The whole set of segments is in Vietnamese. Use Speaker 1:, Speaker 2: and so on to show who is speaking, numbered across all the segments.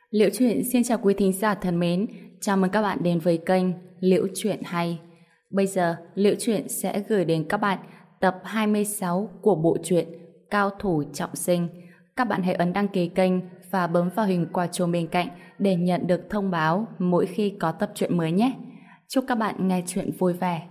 Speaker 1: Liễu Chuyện xin chào quý thính giả thân mến, chào mừng các bạn đến với kênh Liễu Chuyện Hay. Bây giờ, Liễu Chuyện sẽ gửi đến các bạn tập 26 của bộ truyện Cao Thủ Trọng Sinh. Các bạn hãy ấn đăng ký kênh và bấm vào hình quả chuông bên cạnh để nhận được thông báo mỗi khi có tập truyện mới nhé. Chúc các bạn nghe chuyện vui vẻ.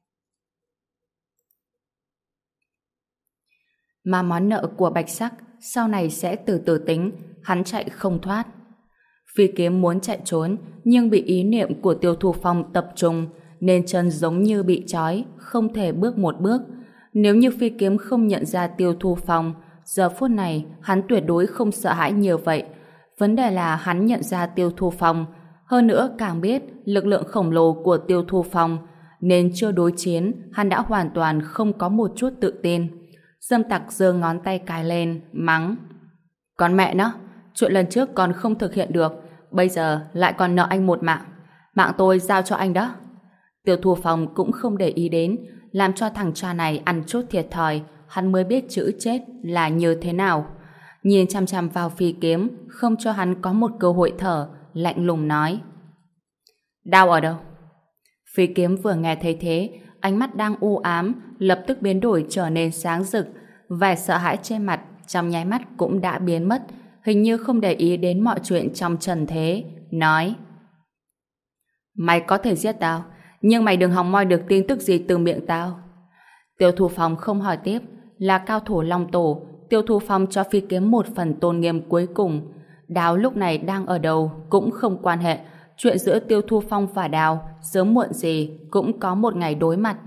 Speaker 1: Mà món nợ của Bạch Sắc sau này sẽ từ từ tính, hắn chạy không thoát. Phi Kiếm muốn chạy trốn nhưng bị ý niệm của Tiêu Thu Phong tập trung nên chân giống như bị trói, không thể bước một bước. Nếu như Phi Kiếm không nhận ra Tiêu Thu Phong, giờ phút này hắn tuyệt đối không sợ hãi như vậy. Vấn đề là hắn nhận ra Tiêu Thu Phong, hơn nữa càng biết lực lượng khổng lồ của Tiêu Thu Phong, nên chưa đối chiến hắn đã hoàn toàn không có một chút tự tin. Dâm Tặc giơ ngón tay cài lên, mắng: "Con mẹ nó, chuyện lần trước còn không thực hiện được, bây giờ lại còn nợ anh một mạng. Mạng tôi giao cho anh đó." Tiêu Thu Phong cũng không để ý đến, làm cho thằng cha này ăn chút thiệt thòi, hắn mới biết chữ chết là như thế nào. Nhìn chăm chăm vào Phi Kiếm, không cho hắn có một cơ hội thở, lạnh lùng nói: "Đao ở đâu?" Phi Kiếm vừa nghe thấy thế, ánh mắt đang u ám lập tức biến đổi trở nên sáng rực, vẻ sợ hãi trên mặt trong nháy mắt cũng đã biến mất, hình như không để ý đến mọi chuyện trong trần thế, nói: "Mày có thể giết tao, nhưng mày đừng hòng moi được tin tức gì từ miệng tao." Tiêu Thu Phong không hỏi tiếp, là cao thủ Long Tổ, Tiêu Thu Phong cho Phi Kiếm một phần tôn nghiêm cuối cùng. Đao lúc này đang ở đâu cũng không quan hệ, chuyện giữa Tiêu Thu Phong và Đao sớm muộn gì cũng có một ngày đối mặt.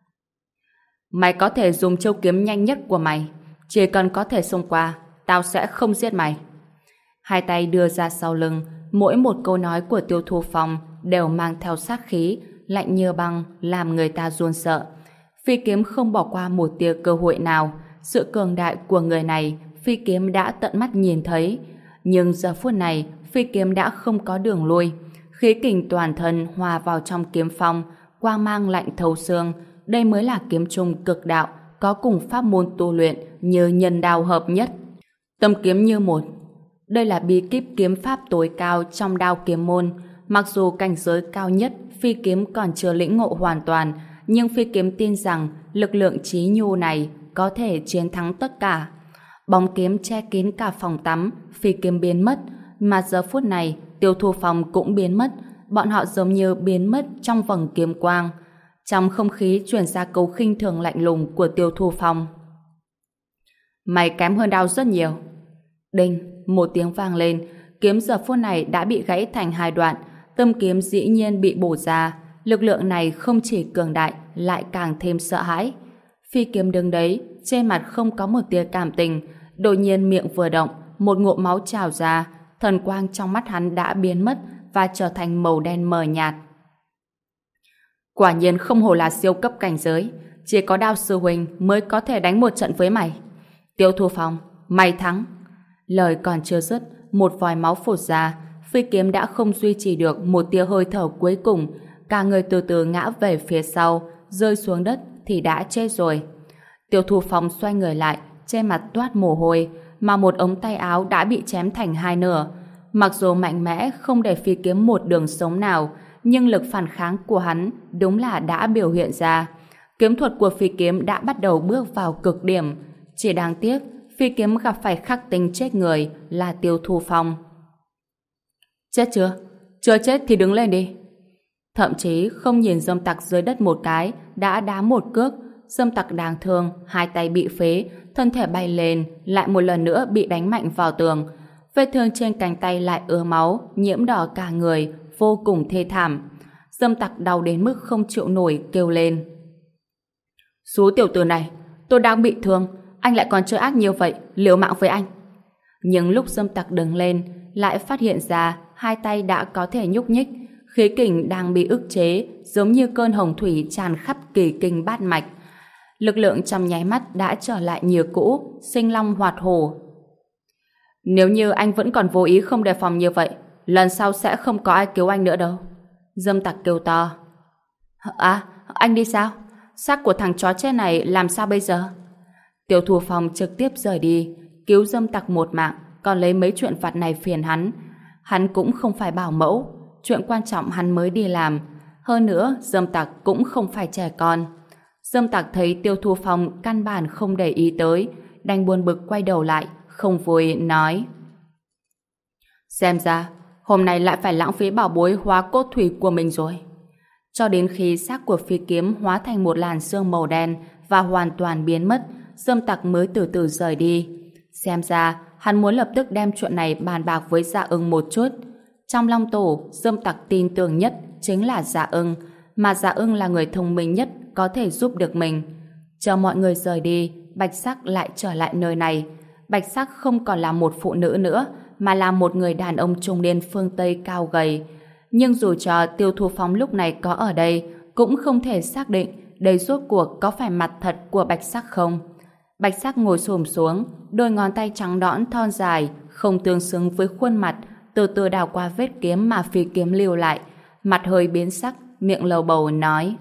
Speaker 1: "Mày có thể dùng chiêu kiếm nhanh nhất của mày, chỉ cần có thể xông qua, tao sẽ không giết mày." Hai tay đưa ra sau lưng, mỗi một câu nói của Tiêu Thu Phong đều mang theo sát khí, lạnh như băng, làm người ta run sợ. Phi Kiếm không bỏ qua một tia cơ hội nào. Sự cường đại của người này Phi Kiếm đã tận mắt nhìn thấy, nhưng giờ phút này Phi Kiếm đã không có đường lui. Khí kình toàn thân hòa vào trong kiếm phong, quang mang lạnh thấu xương. Đây mới là kiếm trung cực đạo, có cùng pháp môn tu luyện như nhân đao hợp nhất, tâm kiếm như một. Đây là bí kíp kiếm pháp tối cao trong đao kiếm môn. Mặc dù cảnh giới cao nhất Phi Kiếm còn chưa lĩnh ngộ hoàn toàn, nhưng Phi Kiếm tin rằng lực lượng chí nhu này có thể chiến thắng tất cả. Bóng kiếm che kín cả phòng tắm, Phi Kiếm biến mất, mà giờ phút này Tiêu Thu Phong cũng biến mất. Bọn họ giống như biến mất trong vầng kiếm quang. Trong không khí truyền ra câu khinh thường lạnh lùng của Tiêu Thu Phong: "Mày kém hơn Đao rất nhiều." Đinh, một tiếng vang lên, kiếm giờ phút này đã bị gãy thành hai đoạn, tâm kiếm dĩ nhiên bị bổ ra. Lực lượng này không chỉ cường đại, lại càng thêm sợ hãi. Phi Kiếm đứng đấy, trên mặt không có một tia cảm tình, đột nhiên miệng vừa động, một ngụm máu trào ra, thần quang trong mắt hắn đã biến mất và trở thành màu đen mờ nhạt. "Quả nhiên không hổ là siêu cấp cảnh giới, chỉ có Đao sư huynh mới có thể đánh một trận với mày. Tiêu Thu Phong, mày thắng." Lời còn chưa dứt, một vòi máu phụt ra, Phi Kiếm đã không duy trì được một tia hơi thở cuối cùng, cả người từ từ ngã về phía sau, rơi xuống đất thì đã chết rồi. Tiêu Thu Phong xoay người lại, trên mặt toát mồ hôi, mà một ống tay áo đã bị chém thành hai nửa. Mặc dù mạnh mẽ không để Phi Kiếm một đường sống nào, nhưng lực phản kháng của hắn đúng là đã biểu hiện ra. Kiếm thuật của Phi Kiếm đã bắt đầu bước vào cực điểm. Chỉ đáng tiếc Phi Kiếm gặp phải khắc tinh chết người là Tiêu Thu Phong. "Chết chưa? Chưa chết thì đứng lên đi." Thậm chí không nhìn Dâm Tặc dưới đất một cái, đã đá một cước. Dâm Tặc đáng thương, hai tay bị phế, thân thể bay lên, lại một lần nữa bị đánh mạnh vào tường. Vết thương trên cánh tay lại ứa máu, nhiễm đỏ cả người, vô cùng thê thảm. Dâm Tặc đau đến mức không chịu nổi, kêu lên: "Số tiểu tử này, tôi đang bị thương, anh lại còn chơi ác như vậy, liều mạng với anh." Nhưng lúc Dâm Tặc đứng lên, lại phát hiện ra hai tay đã có thể nhúc nhích, khí kình đang bị ức chế, giống như cơn hồng thủy tràn khắp kỳ kinh bát mạch. Lực lượng trong nháy mắt đã trở lại như cũ, sinh long hoạt hổ. "Nếu như anh vẫn còn vô ý không đề phòng như vậy, lần sau sẽ không có ai cứu anh nữa đâu." Dâm Tặc kêu to. "À, anh đi sao? Xác của thằng chó chết này làm sao bây giờ?" Tiêu Thu Phong trực tiếp rời đi, cứu Dâm Tặc một mạng, còn lấy mấy chuyện vặt này phiền hắn. Hắn cũng không phải bảo mẫu, chuyện quan trọng hắn mới đi làm. Hơn nữa, Dâm Tặc cũng không phải trẻ con. Dâm Tặc thấy Tiêu Thu Phong căn bản không để ý tới, đành buồn bực quay đầu lại, không vui nói: xem ra, hôm nay lại phải lãng phí bảo bối hóa cốt thủy của mình rồi. Cho đến khi xác của phi kiếm hóa thành một làn sương màu đen và hoàn toàn biến mất, Dâm Tặc mới từ từ rời đi. Xem ra, hắn muốn lập tức đem chuyện này bàn bạc với Dạ Ưng một chút. Trong Long Tổ, Dâm Tặc tin tưởng nhất chính là Dạ Ưng, mà Dạ Ưng là người thông minh nhất có thể giúp được mình. Chờ mọi người rời đi, Bạch Sắc lại trở lại nơi này. Bạch Sắc không còn là một phụ nữ nữa, mà là một người đàn ông trung niên phương Tây cao gầy. Nhưng dù cho Tiêu Thu Phong lúc này có ở đây, cũng không thể xác định đây rốt cuộc có phải mặt thật của Bạch Sắc không. Bạch Sắc ngồi xổm xuống, đôi ngón tay trắng nõn thon dài, không tương xứng với khuôn mặt, từ từ đào qua vết kiếm mà phi kiếm lưu lại, mặt hơi biến sắc, miệng lầu bầu nói: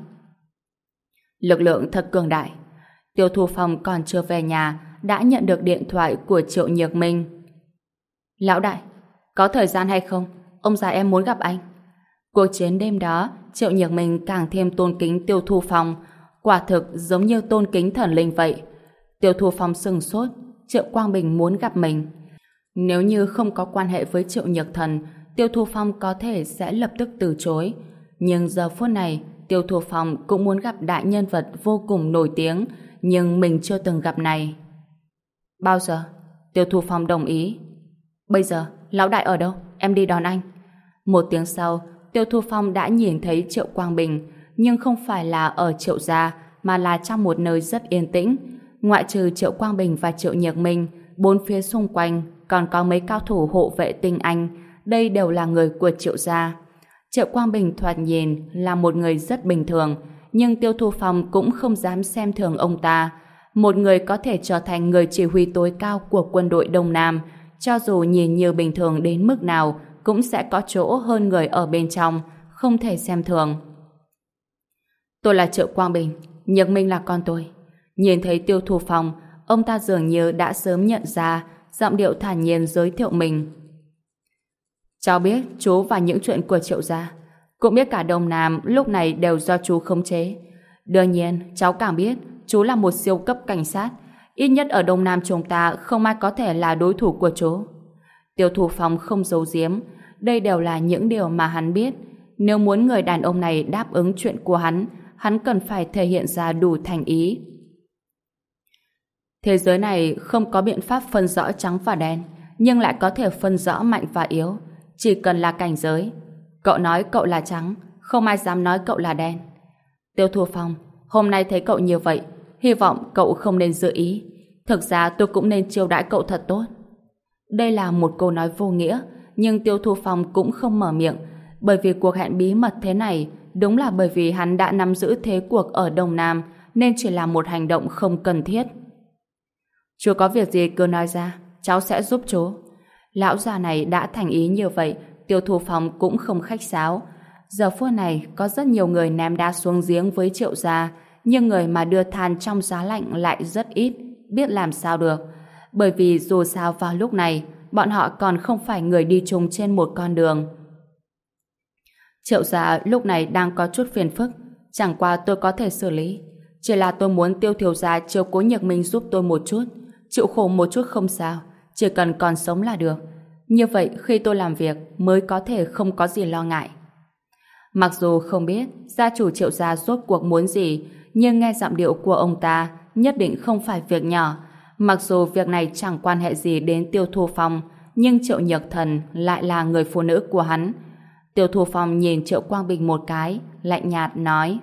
Speaker 1: lực lượng thật cường đại. Tiêu Thu Phong còn chưa về nhà đã nhận được điện thoại của Triệu Nhược Minh. Lão đại, có thời gian hay không? Ông già em muốn gặp anh. Cuộc chiến đêm đó, Triệu Nhược Minh càng thêm tôn kính Tiêu Thu Phong, quả thực giống như tôn kính thần linh vậy. Tiêu Thu Phong sừng sốt, Triệu Quang Bình muốn gặp mình. Nếu như không có quan hệ với Triệu Nhược Thần, Tiêu Thu Phong có thể sẽ lập tức từ chối. Nhưng giờ phút này, Tiêu Thu Phong cũng muốn gặp đại nhân vật vô cùng nổi tiếng, nhưng mình chưa từng gặp này. Bao giờ? Tiêu Thu Phong đồng ý. Bây giờ, lão đại ở đâu? Em đi đón anh. Một tiếng sau, Tiêu Thu Phong đã nhìn thấy Triệu Quang Bình, nhưng không phải là ở Triệu gia, mà là trong một nơi rất yên tĩnh. Ngoại trừ Triệu Quang Bình và Triệu Nhược Minh, bốn phía xung quanh còn có mấy cao thủ hộ vệ tinh anh, đây đều là người của Triệu gia. Triệu Quang Bình thoạt nhìn là một người rất bình thường, nhưng Tiêu Thu Phong cũng không dám xem thường ông ta. Một người có thể trở thành người chỉ huy tối cao của quân đội Đông Nam, cho dù nhìn như bình thường đến mức nào, cũng sẽ có chỗ hơn người ở bên trong, không thể xem thường. Tôi là Triệu Quang Bình, Nhược Minh là con tôi. Nhìn thấy Tiêu Thu Phong, ông ta dường như đã sớm nhận ra, giọng điệu thản nhiên giới thiệu mình. Cháu biết chú và những chuyện của Triệu gia, cũng biết cả Đông Nam lúc này đều do chú khống chế. Đương nhiên, cháu càng biết chú là một siêu cấp cảnh sát, ít nhất ở Đông Nam chúng ta không ai có thể là đối thủ của chú. Tiêu Thu Phong không giấu giếm, đây đều là những điều mà hắn biết. Nếu muốn người đàn ông này đáp ứng chuyện của hắn cần phải thể hiện ra đủ thành ý. Thế giới này không có biện pháp phân rõ trắng và đen, nhưng lại có thể phân rõ mạnh và yếu. Chỉ cần là cảnh giới. Cậu nói cậu là trắng, không ai dám nói cậu là đen. Tiêu Thu Phong, hôm nay thấy cậu như vậy, hy vọng cậu không nên giữ ý. Thực ra tôi cũng nên chiêu đãi cậu thật tốt. Đây là một câu nói vô nghĩa, nhưng Tiêu Thu Phong cũng không mở miệng, bởi vì cuộc hẹn bí mật thế này đúng là bởi vì hắn đã nắm giữ thế cuộc ở Đông Nam, nên chỉ là một hành động không cần thiết. Chú có việc gì cứ nói ra, cháu sẽ giúp chú. Lão già này đã thành ý như vậy, Tiêu Thu Phong cũng không khách sáo. Giờ phút này có rất nhiều người ném đá xuống giếng với Triệu gia, nhưng người mà đưa than trong giá lạnh lại rất ít, biết làm sao được. Bởi vì dù sao vào lúc này, bọn họ còn không phải người đi chung trên một con đường. Triệu gia lúc này đang có chút phiền phức, chẳng qua tôi có thể xử lý. Chỉ là tôi muốn Tiêu thiếu gia chiếu cố Nhược Minh giúp tôi một chút, chịu khổ một chút không sao, chỉ cần còn sống là được. Như vậy khi tôi làm việc mới có thể không có gì lo ngại. Mặc dù không biết gia chủ Triệu gia rốt cuộc muốn gì, nhưng nghe giọng điệu của ông ta nhất định không phải việc nhỏ. Mặc dù việc này chẳng quan hệ gì đến Tiêu Thu Phong, nhưng Triệu Nhược Thần lại là người phụ nữ của hắn. Tiêu Thu Phong nhìn Triệu Quang Bình một cái, lạnh nhạt nói: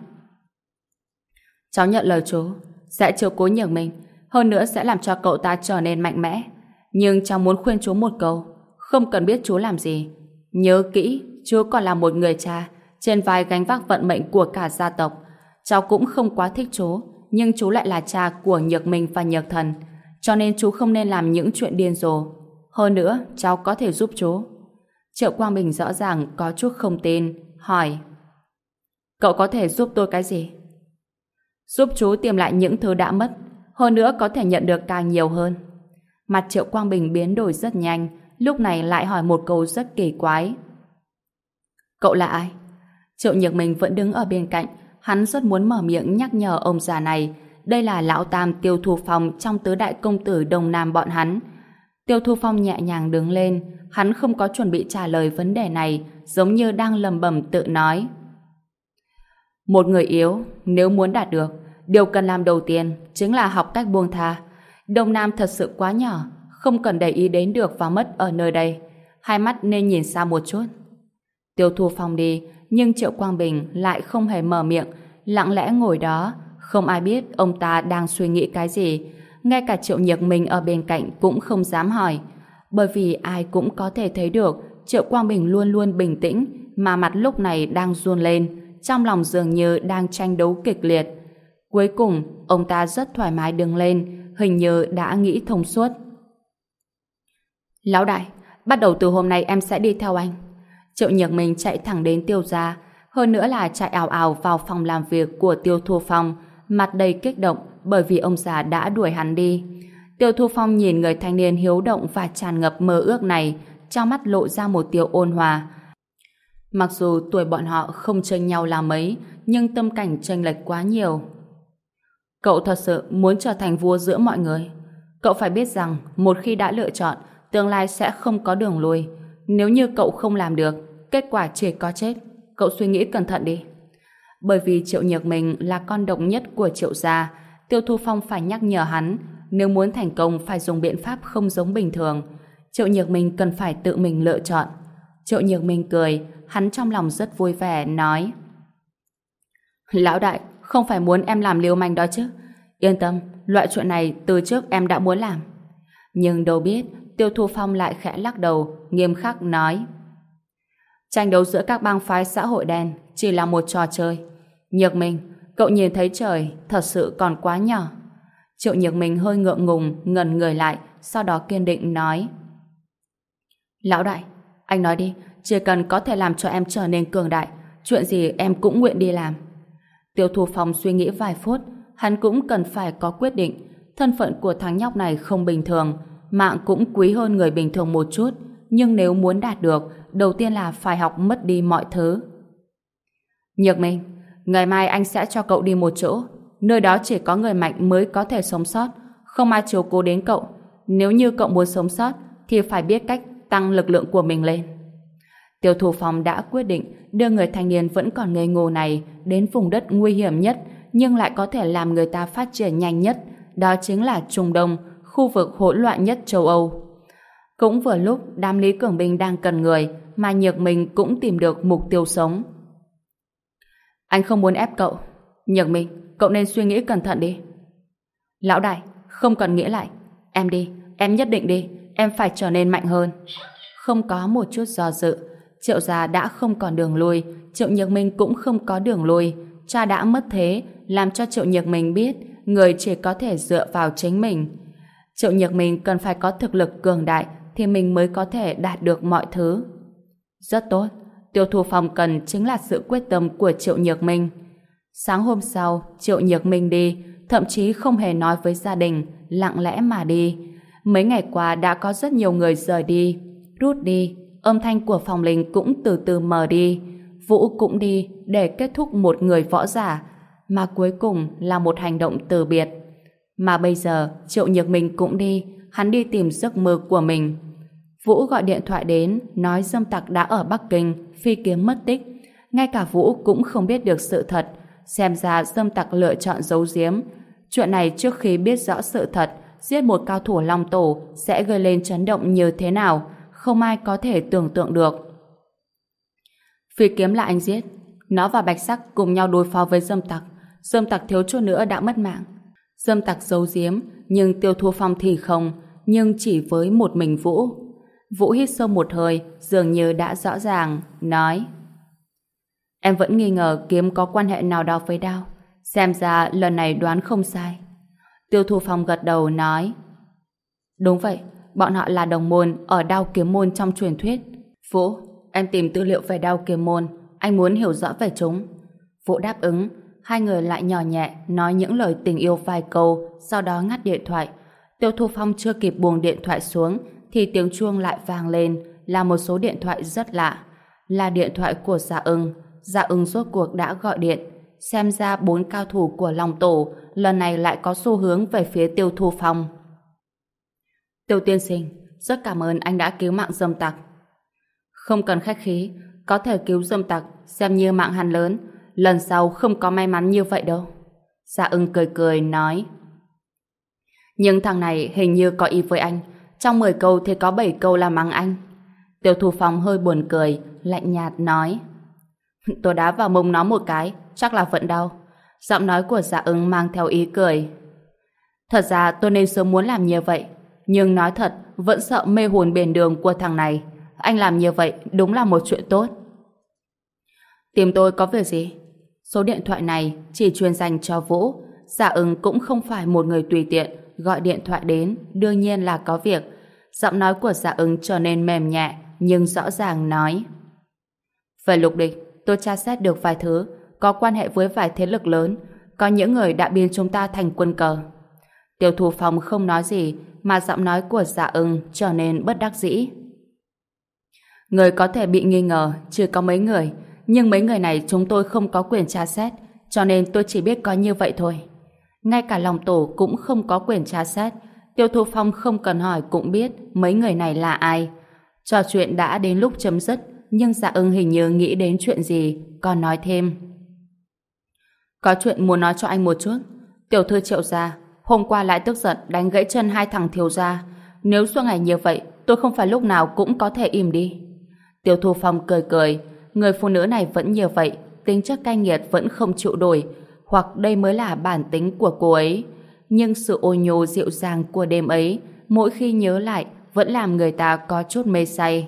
Speaker 1: cháu nhận lời chú, sẽ chiếu cố Nhược Minh, hơn nữa sẽ làm cho cậu ta trở nên mạnh mẽ. Nhưng cháu muốn khuyên chú một câu, không cần biết chú làm gì. Nhớ kỹ, chú còn là một người cha, trên vai gánh vác vận mệnh của cả gia tộc. Cháu cũng không quá thích chú, nhưng chú lại là cha của Nhược Minh và Nhược Thần, cho nên chú không nên làm những chuyện điên rồ. Hơn nữa, cháu có thể giúp chú. Triệu Quang Bình rõ ràng có chút không tin, hỏi: cậu có thể giúp tôi cái gì? Giúp chú tìm lại những thứ đã mất, hơn nữa có thể nhận được càng nhiều hơn. Mặt Triệu Quang Bình biến đổi rất nhanh, lúc này lại hỏi một câu rất kỳ quái. Cậu là ai? Triệu Nhược Minh vẫn đứng ở bên cạnh, hắn rất muốn mở miệng nhắc nhở ông già này. Đây là lão tam Tiêu Thu Phong trong tứ đại công tử Đông Nam bọn hắn. Tiêu Thu Phong nhẹ nhàng đứng lên, hắn không có chuẩn bị trả lời vấn đề này, giống như đang lẩm bẩm tự nói. Một người yếu, nếu muốn đạt được, điều cần làm đầu tiên chính là học cách buông tha. Đông Nam thật sự quá nhỏ, không cần để ý đến được và mất ở nơi đây. Hai mắt nên nhìn xa một chút. Tiêu Thu Phong đi, nhưng Triệu Quang Bình lại không hề mở miệng, lặng lẽ ngồi đó, không ai biết ông ta đang suy nghĩ cái gì. Ngay cả Triệu Nhược Minh ở bên cạnh cũng không dám hỏi, bởi vì ai cũng có thể thấy được Triệu Quang Bình luôn luôn bình tĩnh, mà mặt lúc này đang run lên, trong lòng dường như đang tranh đấu kịch liệt. Cuối cùng, ông ta rất thoải mái đứng lên, hình như đã nghĩ thông suốt. Lão đại, bắt đầu từ hôm nay em sẽ đi theo anh. Triệu Nhược Minh chạy thẳng đến Tiêu gia, hơn nữa là chạy ào ào vào phòng làm việc của Tiêu Thu Phong, mặt đầy kích động bởi vì ông già đã đuổi hắn đi. Tiêu Thu Phong nhìn người thanh niên hiếu động và tràn ngập mơ ước này, trong mắt lộ ra một tia ôn hòa. Mặc dù tuổi bọn họ không chênh nhau là mấy, nhưng tâm cảnh chênh lệch quá nhiều. Cậu thật sự muốn trở thành vua giữa mọi người. Cậu phải biết rằng một khi đã lựa chọn, tương lai sẽ không có đường lui. Nếu như cậu không làm được, kết quả chỉ có chết. Cậu suy nghĩ cẩn thận đi. Bởi vì Triệu Nhược Minh là con độc nhất của Triệu gia, Tiêu Thu Phong phải nhắc nhở hắn, nếu muốn thành công phải dùng biện pháp không giống bình thường. Triệu Nhược Minh cần phải tự mình lựa chọn. Triệu Nhược Minh cười, hắn trong lòng rất vui vẻ, nói: Lão đại, không phải muốn em làm liều manh đó chứ. Yên tâm, loại chuyện này từ trước em đã muốn làm. Nhưng đâu biết, Tiêu Thu Phong lại khẽ lắc đầu, nghiêm khắc nói: tranh đấu giữa các bang phái xã hội đen chỉ là một trò chơi. Nhược Minh, cậu nhìn thấy trời thật sự còn quá nhỏ. Triệu Nhược Minh hơi ngượng ngùng, ngẩn người lại, sau đó kiên định nói: Lão đại, anh nói đi, chỉ cần có thể làm cho em trở nên cường đại, chuyện gì em cũng nguyện đi làm. Tiêu Thu Phong suy nghĩ vài phút, hắn cũng cần phải có quyết định. Thân phận của thằng nhóc này không bình thường, mạng cũng quý hơn người bình thường một chút, nhưng nếu muốn đạt được, đầu tiên là phải học mất đi mọi thứ. Nhược Minh, ngày mai anh sẽ cho cậu đi một chỗ, nơi đó chỉ có người mạnh mới có thể sống sót, không ai chiếu cố đến cậu. Nếu như cậu muốn sống sót, thì phải biết cách tăng lực lượng của mình lên. Tiêu Thu Phong đã quyết định đưa người thanh niên vẫn còn ngây ngô này đến vùng đất nguy hiểm nhất, nhưng lại có thể làm người ta phát triển nhanh nhất, đó chính là Trung Đông, khu vực hỗn loạn nhất châu Âu. Cũng vừa lúc đám Lý Cường Binh đang cần người, mà Nhược Minh cũng tìm được mục tiêu sống. Anh không muốn ép cậu. Nhược Minh, cậu nên suy nghĩ cẩn thận đi. Lão đại, không cần nghĩ lại. Em đi, em nhất định đi, em phải trở nên mạnh hơn. Không có một chút do dự, Triệu gia đã không còn đường lui, Triệu Nhược Minh cũng không có đường lui. Cha đã mất thế, làm cho Triệu Nhược Minh biết người chỉ có thể dựa vào chính mình. Triệu Nhược Minh cần phải có thực lực cường đại thì mình mới có thể đạt được mọi thứ. Rất tốt, Tiêu Thu Phong cần chính là sự quyết tâm của Triệu Nhược Minh. Sáng hôm sau, Triệu Nhược Minh đi, thậm chí không hề nói với gia đình, lặng lẽ mà đi. Mấy ngày qua đã có rất nhiều người rời đi, rút đi, âm thanh của Phong Linh cũng từ từ mờ đi. Vũ cũng đi để kết thúc một người võ giả, mà cuối cùng là một hành động từ biệt. Mà bây giờ Triệu Nhược Minh cũng đi, hắn đi tìm giấc mơ của mình. Vũ gọi điện thoại đến, nói Dâm Tặc đã ở Bắc Kinh, phi kiếm mất tích. Ngay cả Vũ cũng không biết được sự thật, xem ra Dâm Tặc lựa chọn giấu giếm. Chuyện này trước khi biết rõ sự thật, giết một cao thủ Long Tổ sẽ gây lên chấn động như thế nào, không ai có thể tưởng tượng được. Phi kiếm là anh giết, nó và Bạch Sắc cùng nhau đối phó với Dâm Tặc. Dâm Tặc thiếu chút nữa đã mất mạng. Dâm Tặc giấu giếm, nhưng Tiêu Thu Phong thì không, nhưng chỉ với một mình Vũ. Vũ hít sâu một hơi, dường như đã rõ ràng, nói: Em vẫn nghi ngờ kiếm có quan hệ nào đó với đao. Xem ra lần này đoán không sai. Tiêu Thu Phong gật đầu nói: Đúng vậy, bọn họ là đồng môn ở đao kiếm môn trong truyền thuyết. Vũ, em tìm tư liệu về đao kiếm môn, anh muốn hiểu rõ về chúng. Vũ đáp ứng. Hai người lại nhỏ nhẹ nói những lời tình yêu vài câu, sau đó ngắt điện thoại. Tiêu Thu Phong chưa kịp buông điện thoại xuống thì tiếng chuông lại vang lên, là một số điện thoại rất lạ. Là điện thoại của Dạ Ưng. Dạ Ưng rốt cuộc đã gọi điện. Xem ra 4 cao thủ của Long Tổ lần này lại có xu hướng về phía Tiêu Thu Phong. Tiêu tiên sinh, rất cảm ơn anh đã cứu mạng dâm tặc. Không cần khách khí, có thể cứu dâm tặc xem như mạng hắn lớn, lần sau không có may mắn như vậy đâu. Dạ Ưng cười cười nói. Nhưng thằng này hình như có ý với anh, trong 10 câu thì có 7 câu là mắng anh. Tiêu Thu Phong hơi buồn cười, lạnh nhạt nói. Tôi đá vào mông nó một cái, chắc là vẫn đau. Giọng nói của Dạ Ưng mang theo ý cười. Thật ra tôi nên sớm muốn làm như vậy, nhưng nói thật vẫn sợ mê hồn bền đường của thằng này. Anh làm như vậy đúng là một chuyện tốt. Tìm tôi có việc gì? Số điện thoại này chỉ chuyên dành cho Vũ. Dạ Ưng cũng không phải một người tùy tiện, gọi điện thoại đến đương nhiên là có việc. Giọng nói của Dạ Ưng trở nên mềm nhẹ nhưng rõ ràng nói. Về Lục Địch, tôi tra xét được vài thứ có quan hệ với vài thế lực lớn, có những người đã biến chúng ta thành quân cờ. Tiêu Thu Phong không nói gì mà giọng nói của Dạ Ưng trở nên bất đắc dĩ. Người có thể bị nghi ngờ chỉ có mấy người, nhưng mấy người này chúng tôi không có quyền tra xét, cho nên tôi chỉ biết có như vậy thôi. Ngay cả Long Tổ cũng không có quyền tra xét. Tiêu Thu Phong không cần hỏi cũng biết mấy người này là ai. Trò chuyện đã đến lúc chấm dứt, nhưng Dạ Ưng hình như nghĩ đến chuyện gì, còn nói thêm. Có chuyện muốn nói cho anh một chút. Tiểu thư Triệu gia hôm qua lại tức giận đánh gãy chân 2 thằng thiếu gia. Nếu suốt ngày như vậy, tôi không phải lúc nào cũng có thể im đi. Tiêu Thu Phong cười cười. Người phụ nữ này vẫn như vậy, tính chất cay nghiệt vẫn không chịu đổi, hoặc đây mới là bản tính của cô ấy. Nhưng sự ôn nhu dịu dàng của đêm ấy, mỗi khi nhớ lại, vẫn làm người ta có chút mê say.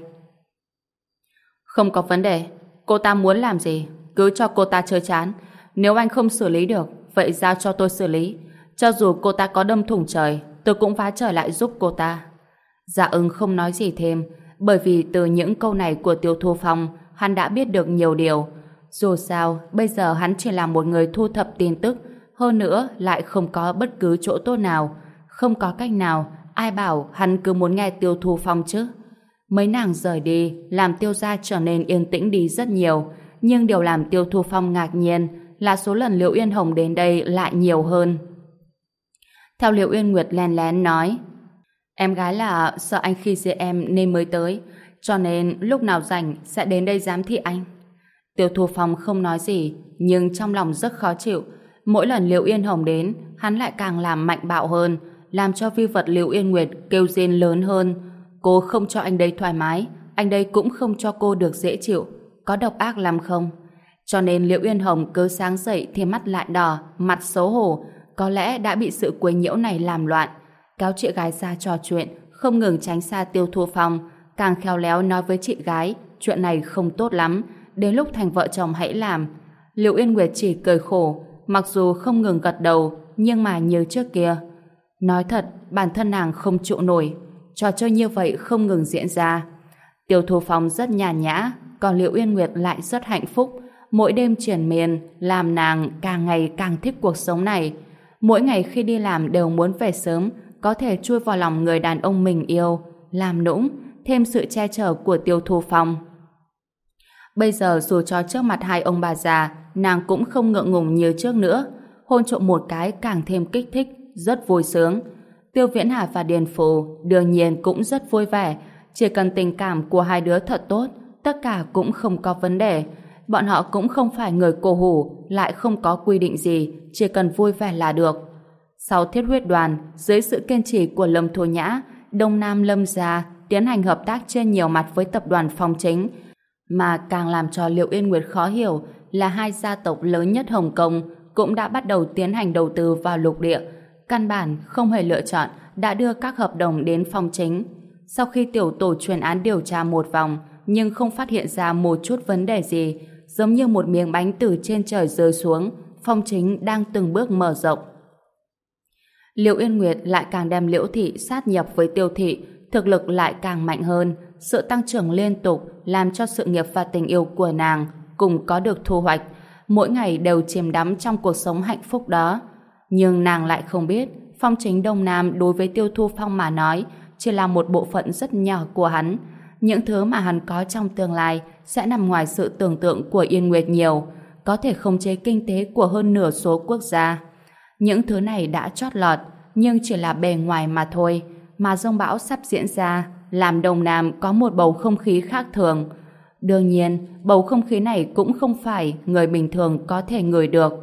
Speaker 1: Không có vấn đề. Cô ta muốn làm gì, cứ cho cô ta chơi chán. Nếu anh không xử lý được, vậy giao cho tôi xử lý. Cho dù cô ta có đâm thủng trời, tôi cũng phá trời lại giúp cô ta. Dạ Ưng không nói gì thêm, bởi vì từ những câu này của Tiêu Thu Phong, hắn đã biết được nhiều điều. Dù sao, bây giờ hắn chỉ là một người thu thập tin tức, hơn nữa lại không có bất cứ chỗ tốt nào. Không có cách nào, ai bảo hắn cứ muốn nghe Tiêu Thu Phong chứ. Mấy nàng rời đi, làm Tiêu gia trở nên yên tĩnh đi rất nhiều. Nhưng điều làm Tiêu Thu Phong ngạc nhiên là số lần Liễu Yên Hồng đến đây lại nhiều hơn. Theo Liễu Yên Nguyệt lén lén nói, em gái là sợ anh khi dễ em nên mới tới, cho nên lúc nào rảnh sẽ đến đây giám thị anh. Tiêu Thu Phong không nói gì, nhưng trong lòng rất khó chịu. Mỗi lần Liễu Yên Hồng đến, hắn lại càng làm mạnh bạo hơn, làm cho vi vật Liễu Yên Nguyệt kêu rên lớn hơn. Cô không cho anh đây thoải mái, anh đây cũng không cho cô được dễ chịu. Có độc ác lắm không? Cho nên Liễu Yên Hồng cứ sáng dậy thì mắt lại đỏ, mặt xấu hổ, có lẽ đã bị sự quấy nhiễu này làm loạn. Kéo chị gái ra trò chuyện, không ngừng tránh xa Tiêu Thu Phong, càng khéo léo nói với chị gái chuyện này không tốt lắm, đến lúc thành vợ chồng hãy làm. Liễu Yên Nguyệt chỉ cười khổ, mặc dù không ngừng gật đầu, nhưng mà như trước kia. Nói thật, bản thân nàng không chịu nổi, trò chơi như vậy không ngừng diễn ra. Tiêu Thu Phong rất nhàn nhã, còn Liễu Yên Nguyệt lại rất hạnh phúc. Mỗi đêm triền miên làm nàng càng ngày càng thích cuộc sống này. Mỗi ngày khi đi làm đều muốn về sớm, có thể chui vào lòng người đàn ông mình yêu, làm nũng, thêm sự che chở của Tiêu Thu Phong. Bây giờ dù cho trước mặt hai ông bà già, nàng cũng không ngượng ngùng như trước nữa. Hôn trộm một cái càng thêm kích thích, rất vui sướng. Tiêu Viễn Hà và Điền Phù đương nhiên cũng rất vui vẻ. Chỉ cần tình cảm của hai đứa thật tốt, tất cả cũng không có vấn đề. Bọn họ cũng không phải người cổ hủ, lại không có quy định gì, chỉ cần vui vẻ là được. Sau Thiết Huyết Đoàn, dưới sự kiên trì của Lâm Thô Nhã, Đông Nam Lâm gia tiến hành hợp tác trên nhiều mặt với tập đoàn Phong Chính. Mà càng làm cho Liễu Yên Nguyệt khó hiểu là hai gia tộc lớn nhất Hồng Kông cũng đã bắt đầu tiến hành đầu tư vào lục địa. Căn bản không hề lựa chọn, đã đưa các hợp đồng đến Phong Chính. Sau khi tiểu tổ chuyên án điều tra một vòng, nhưng không phát hiện ra một chút vấn đề gì, giống như một miếng bánh từ trên trời rơi xuống, Phong Chính đang từng bước mở rộng. Liễu Yên Nguyệt lại càng đem Liễu thị sát nhập với Tiêu thị, thực lực lại càng mạnh hơn, sự tăng trưởng liên tục làm cho sự nghiệp và tình yêu của nàng cùng có được thu hoạch, mỗi ngày đều chìm đắm trong cuộc sống hạnh phúc đó. Nhưng nàng lại không biết, Phong Chính Đông Nam đối với Tiêu Thu Phong mà nói chỉ là một bộ phận rất nhỏ của hắn. Những thứ mà hắn có trong tương lai sẽ nằm ngoài sự tưởng tượng của Yên Nguyệt nhiều, có thể khống chế kinh tế của hơn nửa số quốc gia. Những thứ này đã chót lọt, nhưng chỉ là bề ngoài mà thôi, mà giông bão sắp diễn ra làm Đông Nam có một bầu không khí khác thường. Đương nhiên, bầu không khí này cũng không phải người bình thường có thể ngửi được.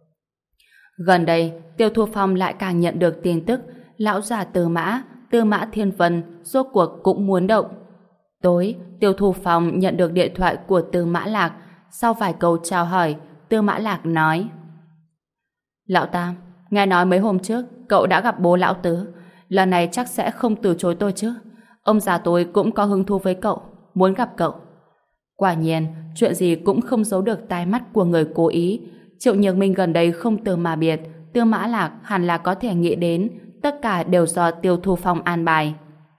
Speaker 1: Gần đây, Tiêu Thu Phong lại càng nhận được tin tức lão già Tư Mã Thiên Vân rốt cuộc cũng muốn động. Tối, Tiêu Thu Phong nhận được điện thoại của Tư Mã Lạc. Sau vài câu chào hỏi, Tư Mã Lạc nói: Lão Tam, nghe nói mấy hôm trước cậu đã gặp bố lão Tứ, lần này chắc sẽ không từ chối tôi chứ? Ông già tôi cũng có hứng thú với cậu, muốn gặp cậu. Quả nhiên, chuyện gì cũng không giấu được tai mắt của người cố ý. Triệu Nhược Minh gần đây không từ mà biệt, Tư Mã Lạc hẳn là có thể nghĩ đến tất cả đều do Tiêu Thu Phong an bài.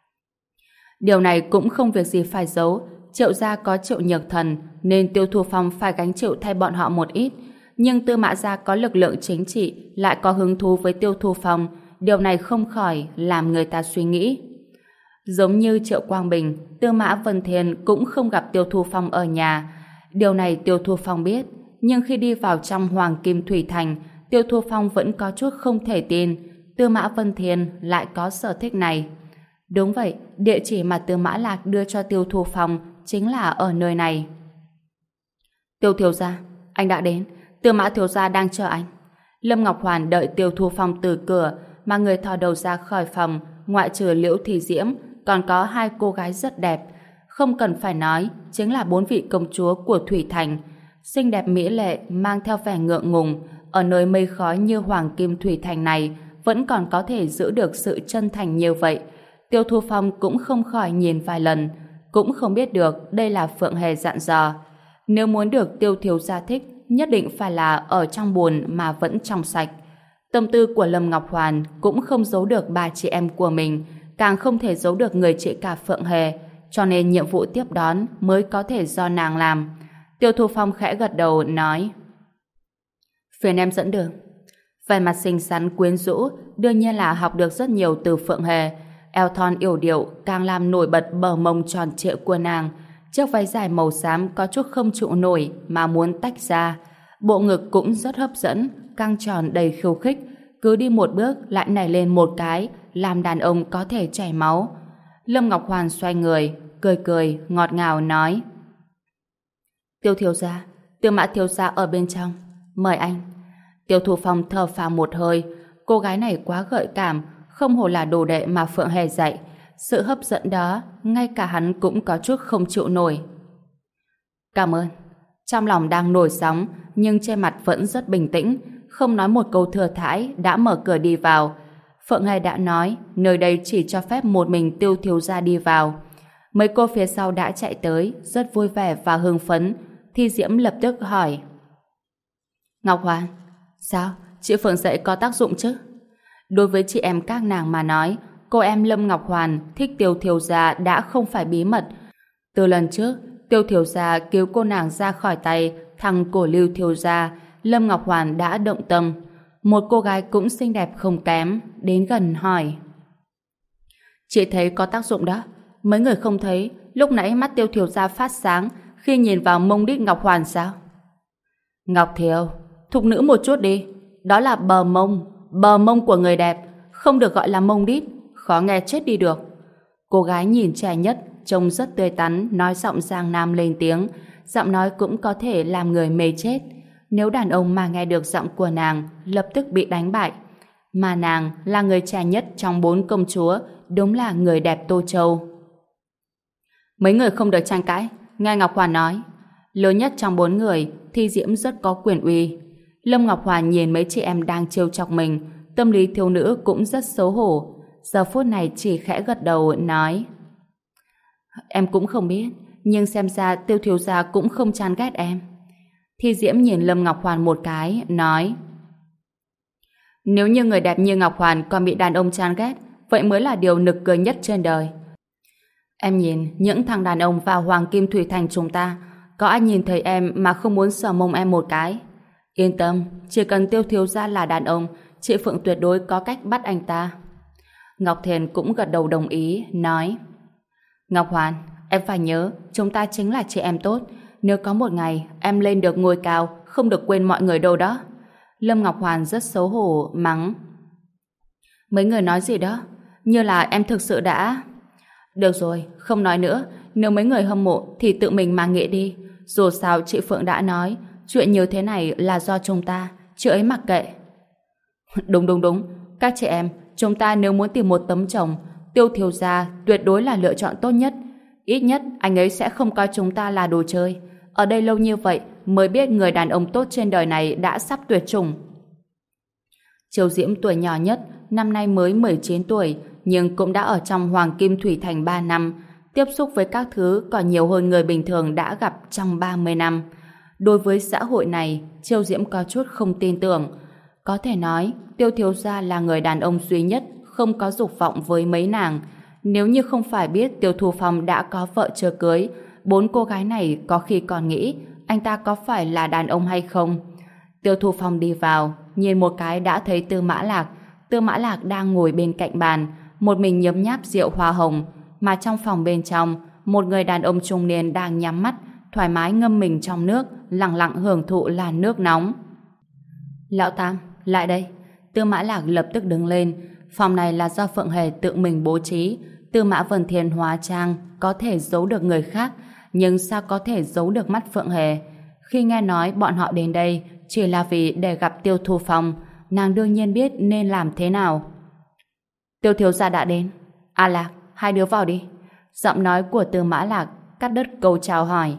Speaker 1: Điều này cũng không việc gì phải giấu. Triệu gia có Triệu Nhược Thần nên Tiêu Thu Phong phải gánh chịu thay bọn họ một ít. Nhưng Tư Mã gia có lực lượng chính trị, lại có hứng thú với Tiêu Thu Phong. Điều này không khỏi làm người ta suy nghĩ. Giống như Triệu Quang Bình, Tư Mã Vân Thiên cũng không gặp Tiêu Thu Phong ở nhà. Điều này Tiêu Thu Phong biết. Nhưng khi đi vào trong Hoàng Kim Thủy Thành, Tiêu Thu Phong vẫn có chút không thể tin Tư Mã Vân Thiên lại có sở thích này. Đúng vậy, địa chỉ mà Tư Mã Lạc đưa cho Tiêu Thu Phong chính là ở nơi này. Tiêu thiếu gia, anh đã đến. Tư Mã thiếu gia đang chờ anh. Lâm Ngọc Hoàn đợi Tiêu Thu Phong từ cửa, mà người thò đầu ra khỏi phòng, ngoại trừ Liễu Thị Diễm, còn có hai cô gái rất đẹp. Không cần phải nói, chính là 4 vị công chúa của Thủy Thành. Xinh đẹp mỹ lệ, mang theo vẻ ngượng ngùng, ở nơi mây khói như Hoàng Kim Thủy Thành này vẫn còn có thể giữ được sự chân thành như vậy. Tiêu Thu Phong cũng không khỏi nhìn vài lần, cũng không biết được đây là Phượng Hề dặn dò. Nếu muốn được Tiêu thiếu gia thích, nhất định phải là ở trong bùn mà vẫn trong sạch. Tâm tư của Lâm Ngọc Hoàn cũng không giấu được ba chị em của mình, càng không thể giấu được người chị cả Phượng Hề, cho nên nhiệm vụ tiếp đón mới có thể do nàng làm. Tiêu Thu Phong khẽ gật đầu nói: Phiền em dẫn đường. Vẻ mặt xinh xắn quyến rũ, đương nhiên là học được rất nhiều từ Phượng Hề. Eo thon yểu điệu càng làm nổi bật bờ mông tròn trịa của nàng. Chiếc váy dài màu xám có chút không trụ nổi mà muốn tách ra. Bộ ngực cũng rất hấp dẫn, căng tròn đầy khiêu khích, cứ đi một bước lại nảy lên một cái, làm đàn ông có thể chảy máu. Lâm Ngọc Hoàn xoay người, cười cười ngọt ngào nói: Tiêu thiếu gia, Tư Mã thiếu gia ở bên trong, mời anh. Tiêu Thu Phong thở phào một hơi, cô gái này quá gợi cảm, không hổ là đồ đệ mà Phượng Hề dạy. Sự hấp dẫn đó, ngay cả hắn cũng có chút không chịu nổi. Cảm ơn. Trong lòng đang nổi sóng, nhưng trên mặt vẫn rất bình tĩnh, không nói một câu thừa thãi đã mở cửa đi vào. Phượng Hề đã nói, nơi đây chỉ cho phép một mình Tiêu thiếu gia đi vào. Mấy cô phía sau đã chạy tới, rất vui vẻ và hưng phấn. Thi Diễm lập tức hỏi: Ngọc Hoàn, sao? Chị Phượng dạy có tác dụng chứ? Đối với chị em các nàng mà nói, cô em Lâm Ngọc Hoàn thích Tiêu thiếu gia đã không phải bí mật. Từ lần trước, Tiêu thiếu gia cứu cô nàng ra khỏi tay thằng Cổ Lưu thiếu gia, Lâm Ngọc Hoàn đã động tâm. Một cô gái cũng xinh đẹp không kém, đến gần hỏi: Chị thấy có tác dụng đó. Mấy người không thấy lúc nãy mắt Tiêu thiếu gia phát sáng khi nhìn vào mông đít Ngọc Hoàn sao? Ngọc Thiều, thục nữ một chút đi. Đó là bờ mông của người đẹp, không được gọi là mông đít, khó nghe chết đi được. Cô gái nhìn trẻ nhất, trông rất tươi tắn, nói giọng Giang Nam lên tiếng, giọng nói cũng có thể làm người mê chết. Nếu đàn ông mà nghe được giọng của nàng, lập tức bị đánh bại. Mà nàng là người trẻ nhất trong 4 công chúa, đúng là người đẹp Tô Châu. Mấy người không được tranh cãi, nghe Ngọc Hoàn nói. Lớn nhất trong 4 người, Thi Diễm rất có quyền uy. Lâm Ngọc Hoàn nhìn mấy chị em đang trêu chọc mình, tâm lý thiếu nữ cũng rất xấu hổ. Giờ phút này chỉ khẽ gật đầu nói: Em cũng không biết, nhưng xem ra Tiêu thiếu gia cũng không chán ghét em. Thi Diễm nhìn Lâm Ngọc Hoàn một cái, nói: Nếu như người đẹp như Ngọc Hoàn còn bị đàn ông chán ghét, vậy mới là điều nực cười nhất trên đời. Em nhìn những thằng đàn ông vào Hoàng Kim Thủy Thành chúng ta, có ai nhìn thấy em mà không muốn sờ mông em một cái? Yên tâm, chỉ cần Tiêu thiếu gia là đàn ông, chị Phượng tuyệt đối có cách bắt anh ta. Ngọc Thiền cũng gật đầu đồng ý, nói: Ngọc Hoàn, em phải nhớ, chúng ta chính là chị em tốt. Nếu có một ngày em lên được ngôi cao, không được quên mọi người đâu đó. Lâm Ngọc Hoàn rất xấu hổ, mắng: Mấy người nói gì đó? Như là em thực sự đã... Được rồi, không nói nữa. Nếu mấy người hâm mộ thì tự mình mà nghĩ đi. Dù sao chị Phượng đã nói, chuyện như thế này là do chúng ta, chị ấy mặc kệ. Đúng. Các chị em, chúng ta nếu muốn tìm một tấm chồng, Tiêu thiếu gia tuyệt đối là lựa chọn tốt nhất. Ít nhất anh ấy sẽ không coi chúng ta là đồ chơi. Ở đây lâu như vậy mới biết người đàn ông tốt trên đời này đã sắp tuyệt chủng. Triều Diễm tuổi nhỏ nhất, năm nay mới 19 tuổi, nhưng cũng đã ở trong Hoàng Kim Thủy Thành 3 năm, tiếp xúc với các thứ còn nhiều hơn người bình thường đã gặp trong 30 năm. Đối với xã hội này, Triều Diễm có chút không tin tưởng. Có thể nói, Tiêu thiếu gia là người đàn ông duy nhất không có dục vọng với mấy nàng. Nếu như không phải biết Tiêu Thu Phong đã có vợ chưa cưới, 4 cô gái này có khi còn nghĩ anh ta có phải là đàn ông hay không. Tiêu Thu Phong đi vào, nhìn một cái đã thấy Tư Mã Lạc. Tư Mã Lạc đang ngồi bên cạnh bàn, một mình nhấm nháp rượu hoa hồng, mà trong phòng bên trong, một người đàn ông trung niên đang nhắm mắt, thoải mái ngâm mình trong nước, lặng lặng hưởng thụ làn nước nóng. Lão Tam, lại đây. Tư Mã Lạc lập tức đứng lên. Phòng này là do Phượng Hề tự mình bố trí. Tư Mã Vân Thiên hóa trang có thể giấu được người khác, nhưng sao có thể giấu được mắt Phượng Hề? Khi nghe nói bọn họ đến đây chỉ là vì để gặp Tiêu Thu Phong, nàng đương nhiên biết nên làm thế nào. Tiêu thiếu gia đã đến. A Lạc, hai đứa vào đi. Giọng nói của Tư Mã Lạc cắt đứt câu chào hỏi.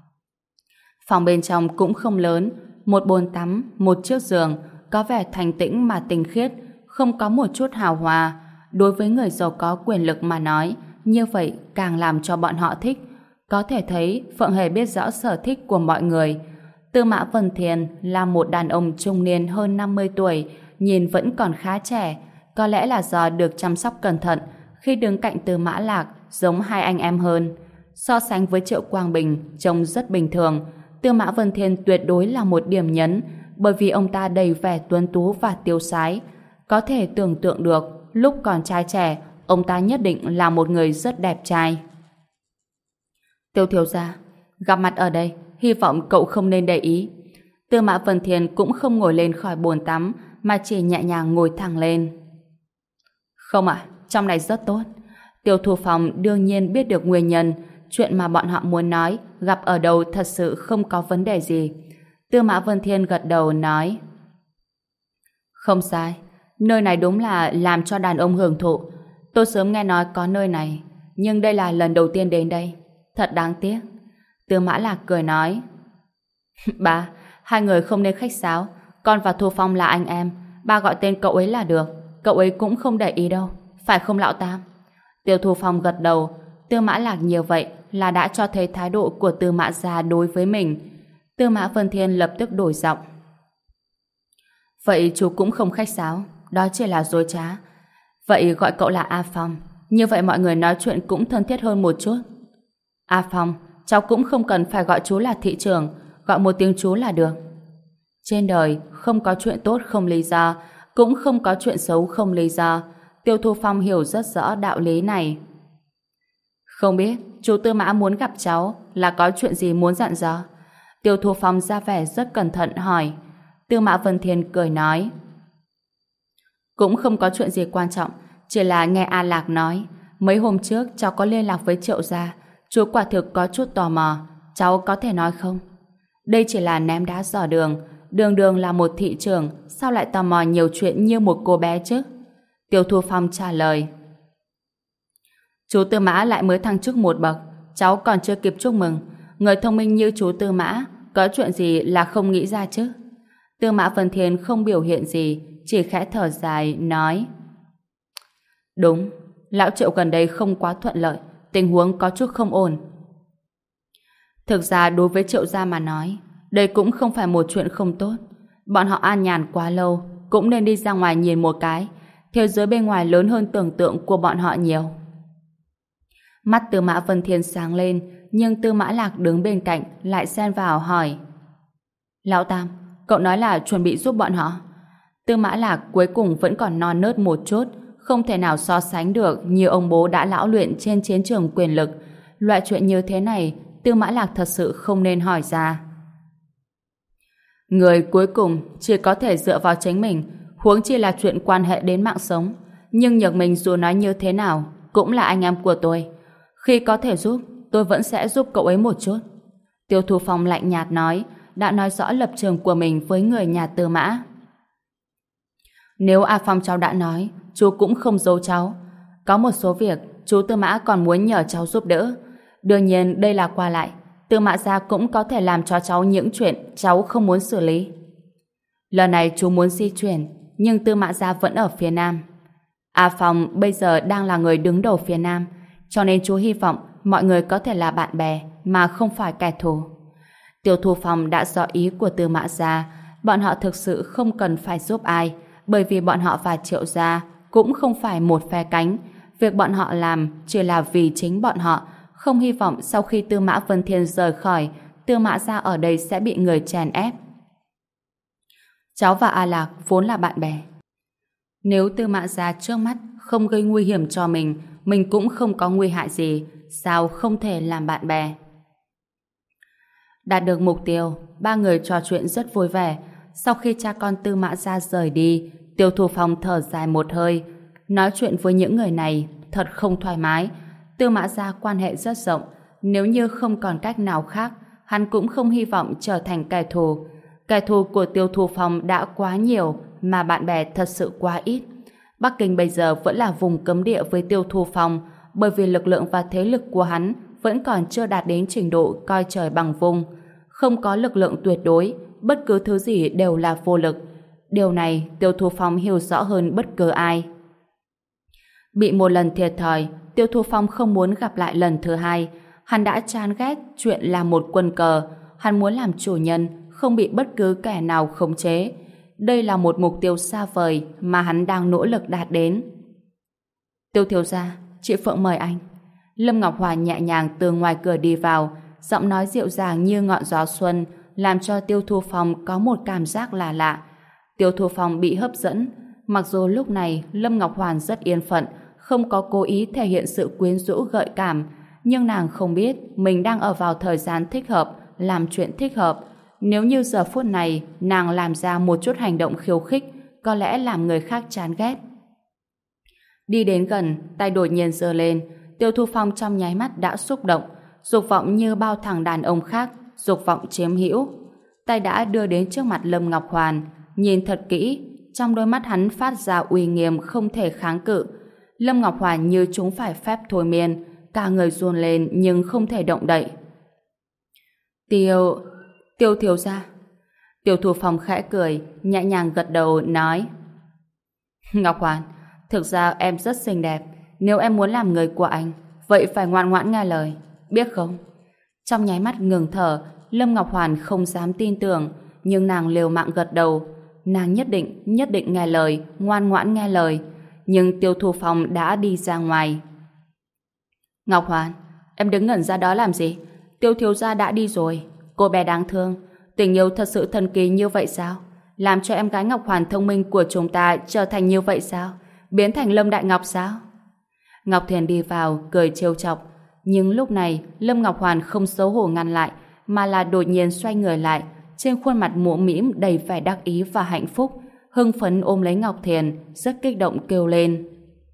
Speaker 1: Phòng bên trong cũng không lớn, một bồn tắm, một chiếc giường, có vẻ thanh tĩnh mà tinh khiết, không có một chút hào hoa. Đối với người giàu có quyền lực mà nói, như vậy càng làm cho bọn họ thích. Có thể thấy Phượng Hề biết rõ sở thích của mọi người. Tư Mã Vân Thiên là một đàn ông trung niên hơn 50 tuổi, nhìn vẫn còn khá trẻ. Có lẽ là do được chăm sóc cẩn thận, khi đứng cạnh Tư Mã Lạc giống hai anh em hơn. So sánh với Triệu Quang Bình, trông rất bình thường. Tư Mã Vân Thiên tuyệt đối là một điểm nhấn, bởi vì ông ta đầy vẻ tuấn tú và tiêu sái. Có thể tưởng tượng được, lúc còn trai trẻ, ông ta nhất định là một người rất đẹp trai. Tiêu thiếu gia, gặp mặt ở đây, hy vọng cậu không nên để ý. Tư Mã Vân Thiên cũng không ngồi lên khỏi bồn tắm, mà chỉ nhẹ nhàng ngồi thẳng lên. Không ạ, trong này rất tốt. Tiêu Thu Phong đương nhiên biết được nguyên nhân, chuyện mà bọn họ muốn nói, gặp ở đâu thật sự không có vấn đề gì. Tư Mã Vân Thiên gật đầu nói: Không sai, nơi này đúng là làm cho đàn ông hưởng thụ. Tôi sớm nghe nói có nơi này, nhưng đây là lần đầu tiên đến đây. Thật đáng tiếc. Tư Mã Lạc cười nói: Ba, hai người không nên khách sáo. Con và Thu Phong là anh em, ba gọi tên cậu ấy là được. Cậu ấy cũng không để ý đâu, phải không lão Tam? Tiêu Thu Phong gật đầu. Tư Mã Lạc nhiều vậy là đã cho thấy thái độ của Tư Mã gia đối với mình. Tư Mã Vân Thiên lập tức đổi giọng: Vậy chú cũng không khách sáo, đó chỉ là dối trá. Vậy gọi cậu là A Phong, như vậy mọi người nói chuyện cũng thân thiết hơn một chút. A Phong, cháu cũng không cần phải gọi chú là thị trưởng, gọi một tiếng chú là được. Trên đời không có chuyện tốt không lý do, cũng không có chuyện xấu không lý do. Tiêu Thu Phong hiểu rất rõ đạo lý này. Không biết chú Tư Mã muốn gặp cháu là có chuyện gì muốn dặn dò? Tiêu Thu Phong ra vẻ rất cẩn thận hỏi. Tư Mã Vân Thiên cười nói: Cũng không có chuyện gì quan trọng, chỉ là nghe A Lạc nói mấy hôm trước cháu có liên lạc với Triệu gia. Chú quả thực có chút tò mò, cháu có thể nói không? Đây chỉ là ném đá dò đường. Đường đường là một thị trưởng, sao lại tò mò nhiều chuyện như một cô bé chứ? Tiêu Thu Phong trả lời: Chú Tư Mã lại mới thăng chức một bậc, cháu còn chưa kịp chúc mừng. Người thông minh như chú Tư Mã có chuyện gì là không nghĩ ra chứ? Tư Mã Vân Thiên không biểu hiện gì, chỉ khẽ thở dài nói: Đúng, lão Triệu gần đây không quá thuận lợi, tình huống có chút không ổn. Thực ra đối với Triệu gia mà nói, đây cũng không phải một chuyện không tốt. Bọn họ an nhàn quá lâu, cũng nên đi ra ngoài nhìn một cái. Thế giới bên ngoài lớn hơn tưởng tượng của bọn họ nhiều. Mắt Tư Mã Vân Thiên sáng lên, nhưng Tư Mã Lạc đứng bên cạnh lại xen vào hỏi: Lão Tam, cậu nói là chuẩn bị giúp bọn họ? Tư Mã Lạc cuối cùng vẫn còn non nớt một chút, không thể nào so sánh được như ông bố đã lão luyện trên chiến trường quyền lực. Loại chuyện như thế này, Tư Mã Lạc thật sự không nên hỏi ra. Người cuối cùng chỉ có thể dựa vào chính mình, huống chi là chuyện quan hệ đến mạng sống. Nhưng Nhược Minh dù nói như thế nào, cũng là anh em của tôi. Khi có thể giúp, tôi vẫn sẽ giúp cậu ấy một chút. Tiêu Thu Phong lạnh nhạt nói, đã nói rõ lập trường của mình với người nhà Tư Mã. Nếu A Phong cháu đã nói, chú cũng không giấu cháu. Có một số việc, chú Tư Mã còn muốn nhờ cháu giúp đỡ. Đương nhiên đây là qua lại. Tư Mã gia cũng có thể làm cho cháu những chuyện cháu không muốn xử lý. Lần này chú muốn di chuyển, nhưng Tư Mã gia vẫn ở phía Nam. A Phong bây giờ đang là người đứng đầu phía Nam, cho nên chú hy vọng mọi người có thể là bạn bè mà không phải kẻ thù. Tiêu Thu Phong đã rõ ý của Tư Mã gia, bọn họ thực sự không cần phải giúp ai, bởi vì bọn họ và Triệu gia cũng không phải một phe cánh. Việc bọn họ làm chỉ là vì chính bọn họ, không hy vọng sau khi Tư Mã Vân Thiên rời khỏi, Tư Mã gia ở đây sẽ bị người chèn ép. Cháu và A Lạc vốn là bạn bè. Nếu Tư Mã gia trước mắt không gây nguy hiểm cho mình cũng không có nguy hại gì, sao không thể làm bạn bè? Đạt được mục tiêu, ba người trò chuyện rất vui vẻ. Sau khi cha con Tư Mã gia rời đi, Tiêu Thu Phong thở dài một hơi. Nói chuyện với những người này thật không thoải mái. Tư Mã gia quan hệ rất rộng, nếu như không còn cách nào khác, hắn cũng không hy vọng trở thành kẻ thù. Kẻ thù của Tiêu Thu Phong đã quá nhiều, mà bạn bè thật sự quá ít. Bắc Kinh bây giờ vẫn là vùng cấm địa với Tiêu Thu Phong, bởi vì lực lượng và thế lực của hắn vẫn còn chưa đạt đến trình độ coi trời bằng vung. Không có lực lượng tuyệt đối, bất cứ thứ gì đều là vô lực. Điều này Tiêu Thu Phong hiểu rõ hơn bất cứ ai. Bị một lần thiệt thòi, Tiêu Thu Phong không muốn gặp lại lần thứ hai. Hắn đã chán ghét chuyện làm một quân cờ. Hắn muốn làm chủ nhân, không bị bất cứ kẻ nào khống chế. Đây là một mục tiêu xa vời mà hắn đang nỗ lực đạt đến. Tiêu thiếu gia, chị Phượng mời anh. Lâm Ngọc Hòa nhẹ nhàng từ ngoài cửa đi vào, giọng nói dịu dàng như ngọn gió xuân, làm cho Tiêu Thu Phong có một cảm giác là lạ. Tiêu Thu Phong bị hấp dẫn. Mặc dù lúc này Lâm Ngọc Hoàn rất yên phận, không có cố ý thể hiện sự quyến rũ gợi cảm, nhưng nàng không biết mình đang ở vào thời gian thích hợp, làm chuyện thích hợp. Nếu như giờ phút này nàng làm ra một chút hành động khiêu khích, có lẽ làm người khác chán ghét. Đi đến gần, tay đột nhiên giơ lên, Tiêu Thu Phong trong nháy mắt đã xúc động, dục vọng như bao thằng đàn ông khác, dục vọng chiếm hữu. Tay đã đưa đến trước mặt Lâm Ngọc Hoàn, nhìn thật kỹ, trong đôi mắt hắn phát ra uy nghiêm không thể kháng cự. Lâm Ngọc Hoàn như chúng phải phép thôi miên, cả người run lên nhưng không thể động đậy. Tiêu thiếu gia. Tiêu Thu Phong khẽ cười, nhẹ nhàng gật đầu nói: Ngọc Hoàn, thực ra em rất xinh đẹp, nếu em muốn làm người của anh, vậy phải ngoan ngoãn nghe lời, biết không? Trong nháy mắt ngừng thở, Lâm Ngọc Hoàn không dám tin tưởng, nhưng nàng liều mạng gật đầu. Nàng nhất định nghe lời, ngoan ngoãn nghe lời. Nhưng Tiêu Thu Phong đã đi ra ngoài. Ngọc Hoàn, em đứng ngẩn ra đó làm gì? Tiêu thiếu gia đã đi rồi. Cô bé đáng thương, tình yêu thật sự thần kỳ như vậy sao? Làm cho em gái Ngọc Hoàn thông minh của chúng ta trở thành như vậy sao? Biến thành Lâm Đại Ngọc sao? Ngọc Thiền đi vào, cười trêu chọc. Nhưng lúc này, Lâm Ngọc Hoàn không xấu hổ ngăn lại, mà là đột nhiên xoay người lại, trên khuôn mặt mũm mĩm đầy vẻ đắc ý và hạnh phúc, hưng phấn ôm lấy Ngọc Thiền, rất kích động kêu lên: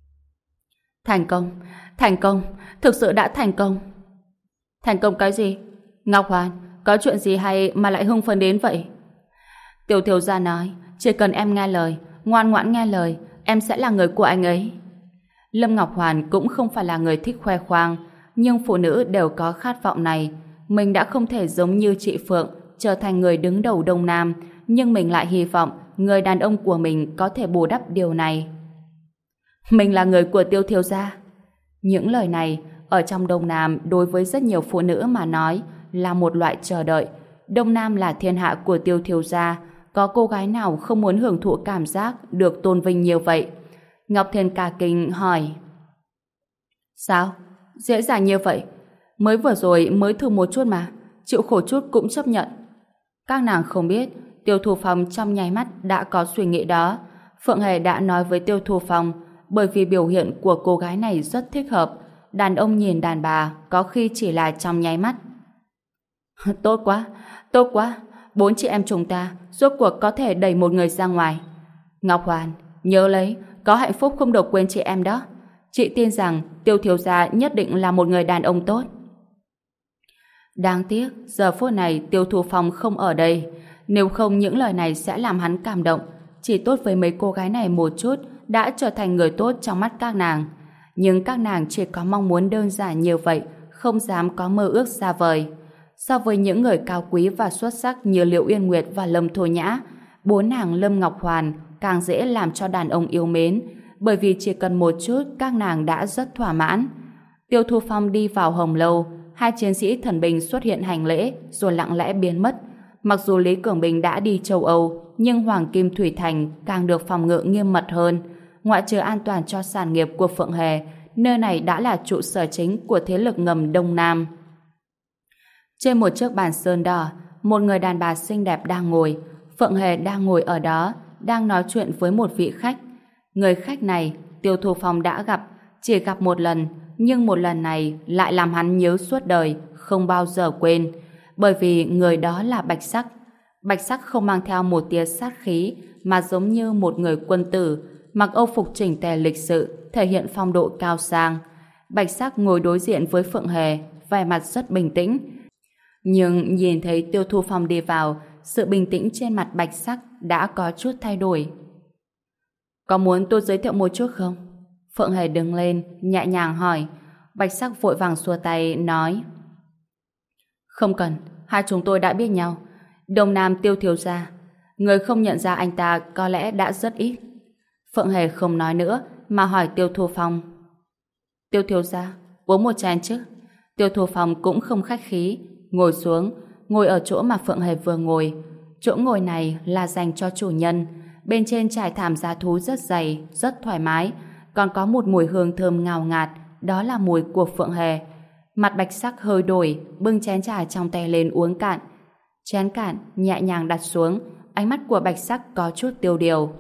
Speaker 1: Thành công, thực sự đã thành công. Thành công cái gì? Ngọc Hoàn, có chuyện gì hay mà lại hưng phấn đến vậy? Tiểu thiếu gia nói, chỉ cần em nghe lời, ngoan ngoãn nghe lời, em sẽ là người của anh ấy. Lâm Ngọc Hoàn cũng không phải là người thích khoe khoang, nhưng phụ nữ đều có khát vọng này. Mình đã không thể giống như chị Phượng, trở thành người đứng đầu Đông Nam, nhưng mình lại hy vọng người đàn ông của mình có thể bù đắp điều này. Mình là người của Tiêu thiếu gia. Những lời này ở trong Đông Nam đối với rất nhiều phụ nữ mà nói là một loại chờ đợi. Đông Nam là thiên hạ của Tiêu thiếu gia, có cô gái nào không muốn hưởng thụ cảm giác được tôn vinh như vậy? Ngọc Thiền cả kinh hỏi: Sao? Dễ dàng như vậy? Mới vừa rồi mới thử một chút mà, chịu khổ chút cũng chấp nhận. Các nàng không biết Tiêu Thu Phong trong nháy mắt đã có suy nghĩ đó. Phượng Hề đã nói với Tiêu Thu Phong bởi vì biểu hiện của cô gái này rất thích hợp. Đàn ông nhìn đàn bà có khi chỉ là trong nháy mắt. Tốt quá, bốn chị em chúng ta rốt cuộc có thể đẩy một người ra ngoài. Ngọc Hoàn, nhớ lấy, có hạnh phúc không được quên chị em đó. Chị tin rằng Tiêu thiếu gia nhất định là một người đàn ông tốt. Đáng tiếc, giờ phút này Tiêu Thu Phong không ở đây. Nếu không những lời này sẽ làm hắn cảm động. Chỉ tốt với mấy cô gái này một chút đã trở thành người tốt trong mắt các nàng. Nhưng các nàng chỉ có mong muốn đơn giản như vậy, không dám có mơ ước xa vời. So với những người cao quý và xuất sắc như Liễu Uyên Nguyệt và Lâm Thô Nhã, bốn nàng Lâm Ngọc Hoàn càng dễ làm cho đàn ông yêu mến, bởi vì chỉ cần một chút các nàng đã rất thỏa mãn. Tiêu Thu Phong đi vào hồng lâu, hai chiến sĩ thần binh xuất hiện hành lễ rồi lặng lẽ biến mất. Mặc dù Lý Cường Bình đã đi châu Âu, nhưng Hoàng Kim Thủy Thành càng được phòng ngự nghiêm mật hơn. Ngoại trừ an toàn cho sản nghiệp của Phượng Hề, nơi này đã là trụ sở chính của thế lực ngầm Đông Nam. Trên một chiếc bàn sơn đỏ, một người đàn bà xinh đẹp đang ngồi. Phượng Hề đang ngồi ở đó, đang nói chuyện với một vị khách. Người khách này, Tiêu Thu Phong đã gặp, chỉ gặp một lần, nhưng một lần này lại làm hắn nhớ suốt đời, không bao giờ quên. Bởi vì người đó là Bạch Sắc. Bạch Sắc không mang theo một tia sát khí, mà giống như một người quân tử, mặc âu phục chỉnh tề lịch sự, thể hiện phong độ cao sang. Bạch Sắc ngồi đối diện với Phượng Hề, vẻ mặt rất bình tĩnh. Nhưng nhìn thấy Tiêu Thu Phong đi vào, sự bình tĩnh trên mặt Bạch Sắc đã có chút thay đổi. Có muốn tôi giới thiệu một chút không? Phượng Hề đứng lên, nhẹ nhàng hỏi. Bạch Sắc vội vàng xua tay, nói: Không cần, hai chúng tôi đã biết nhau. Đông Nam Tiêu thiếu gia, người không nhận ra anh ta có lẽ đã rất ít. Phượng Hề không nói nữa, mà hỏi Tiêu Thu Phong: Tiêu thiếu gia, uống một chén chứ? Tiêu Thu Phong cũng không khách khí, ngồi xuống, ngồi ở chỗ mà Phượng Hề vừa ngồi. Chỗ ngồi này là dành cho chủ nhân. Bên trên trải thảm giá thú rất dày, rất thoải mái, còn có một mùi hương thơm ngào ngạt, đó là mùi của Phượng Hề. Mặt Bạch Sắc hơi đổi, bưng chén trà trong tay lên uống cạn. Chén cạn nhẹ nhàng đặt xuống, ánh mắt của Bạch Sắc có chút tiêu điều.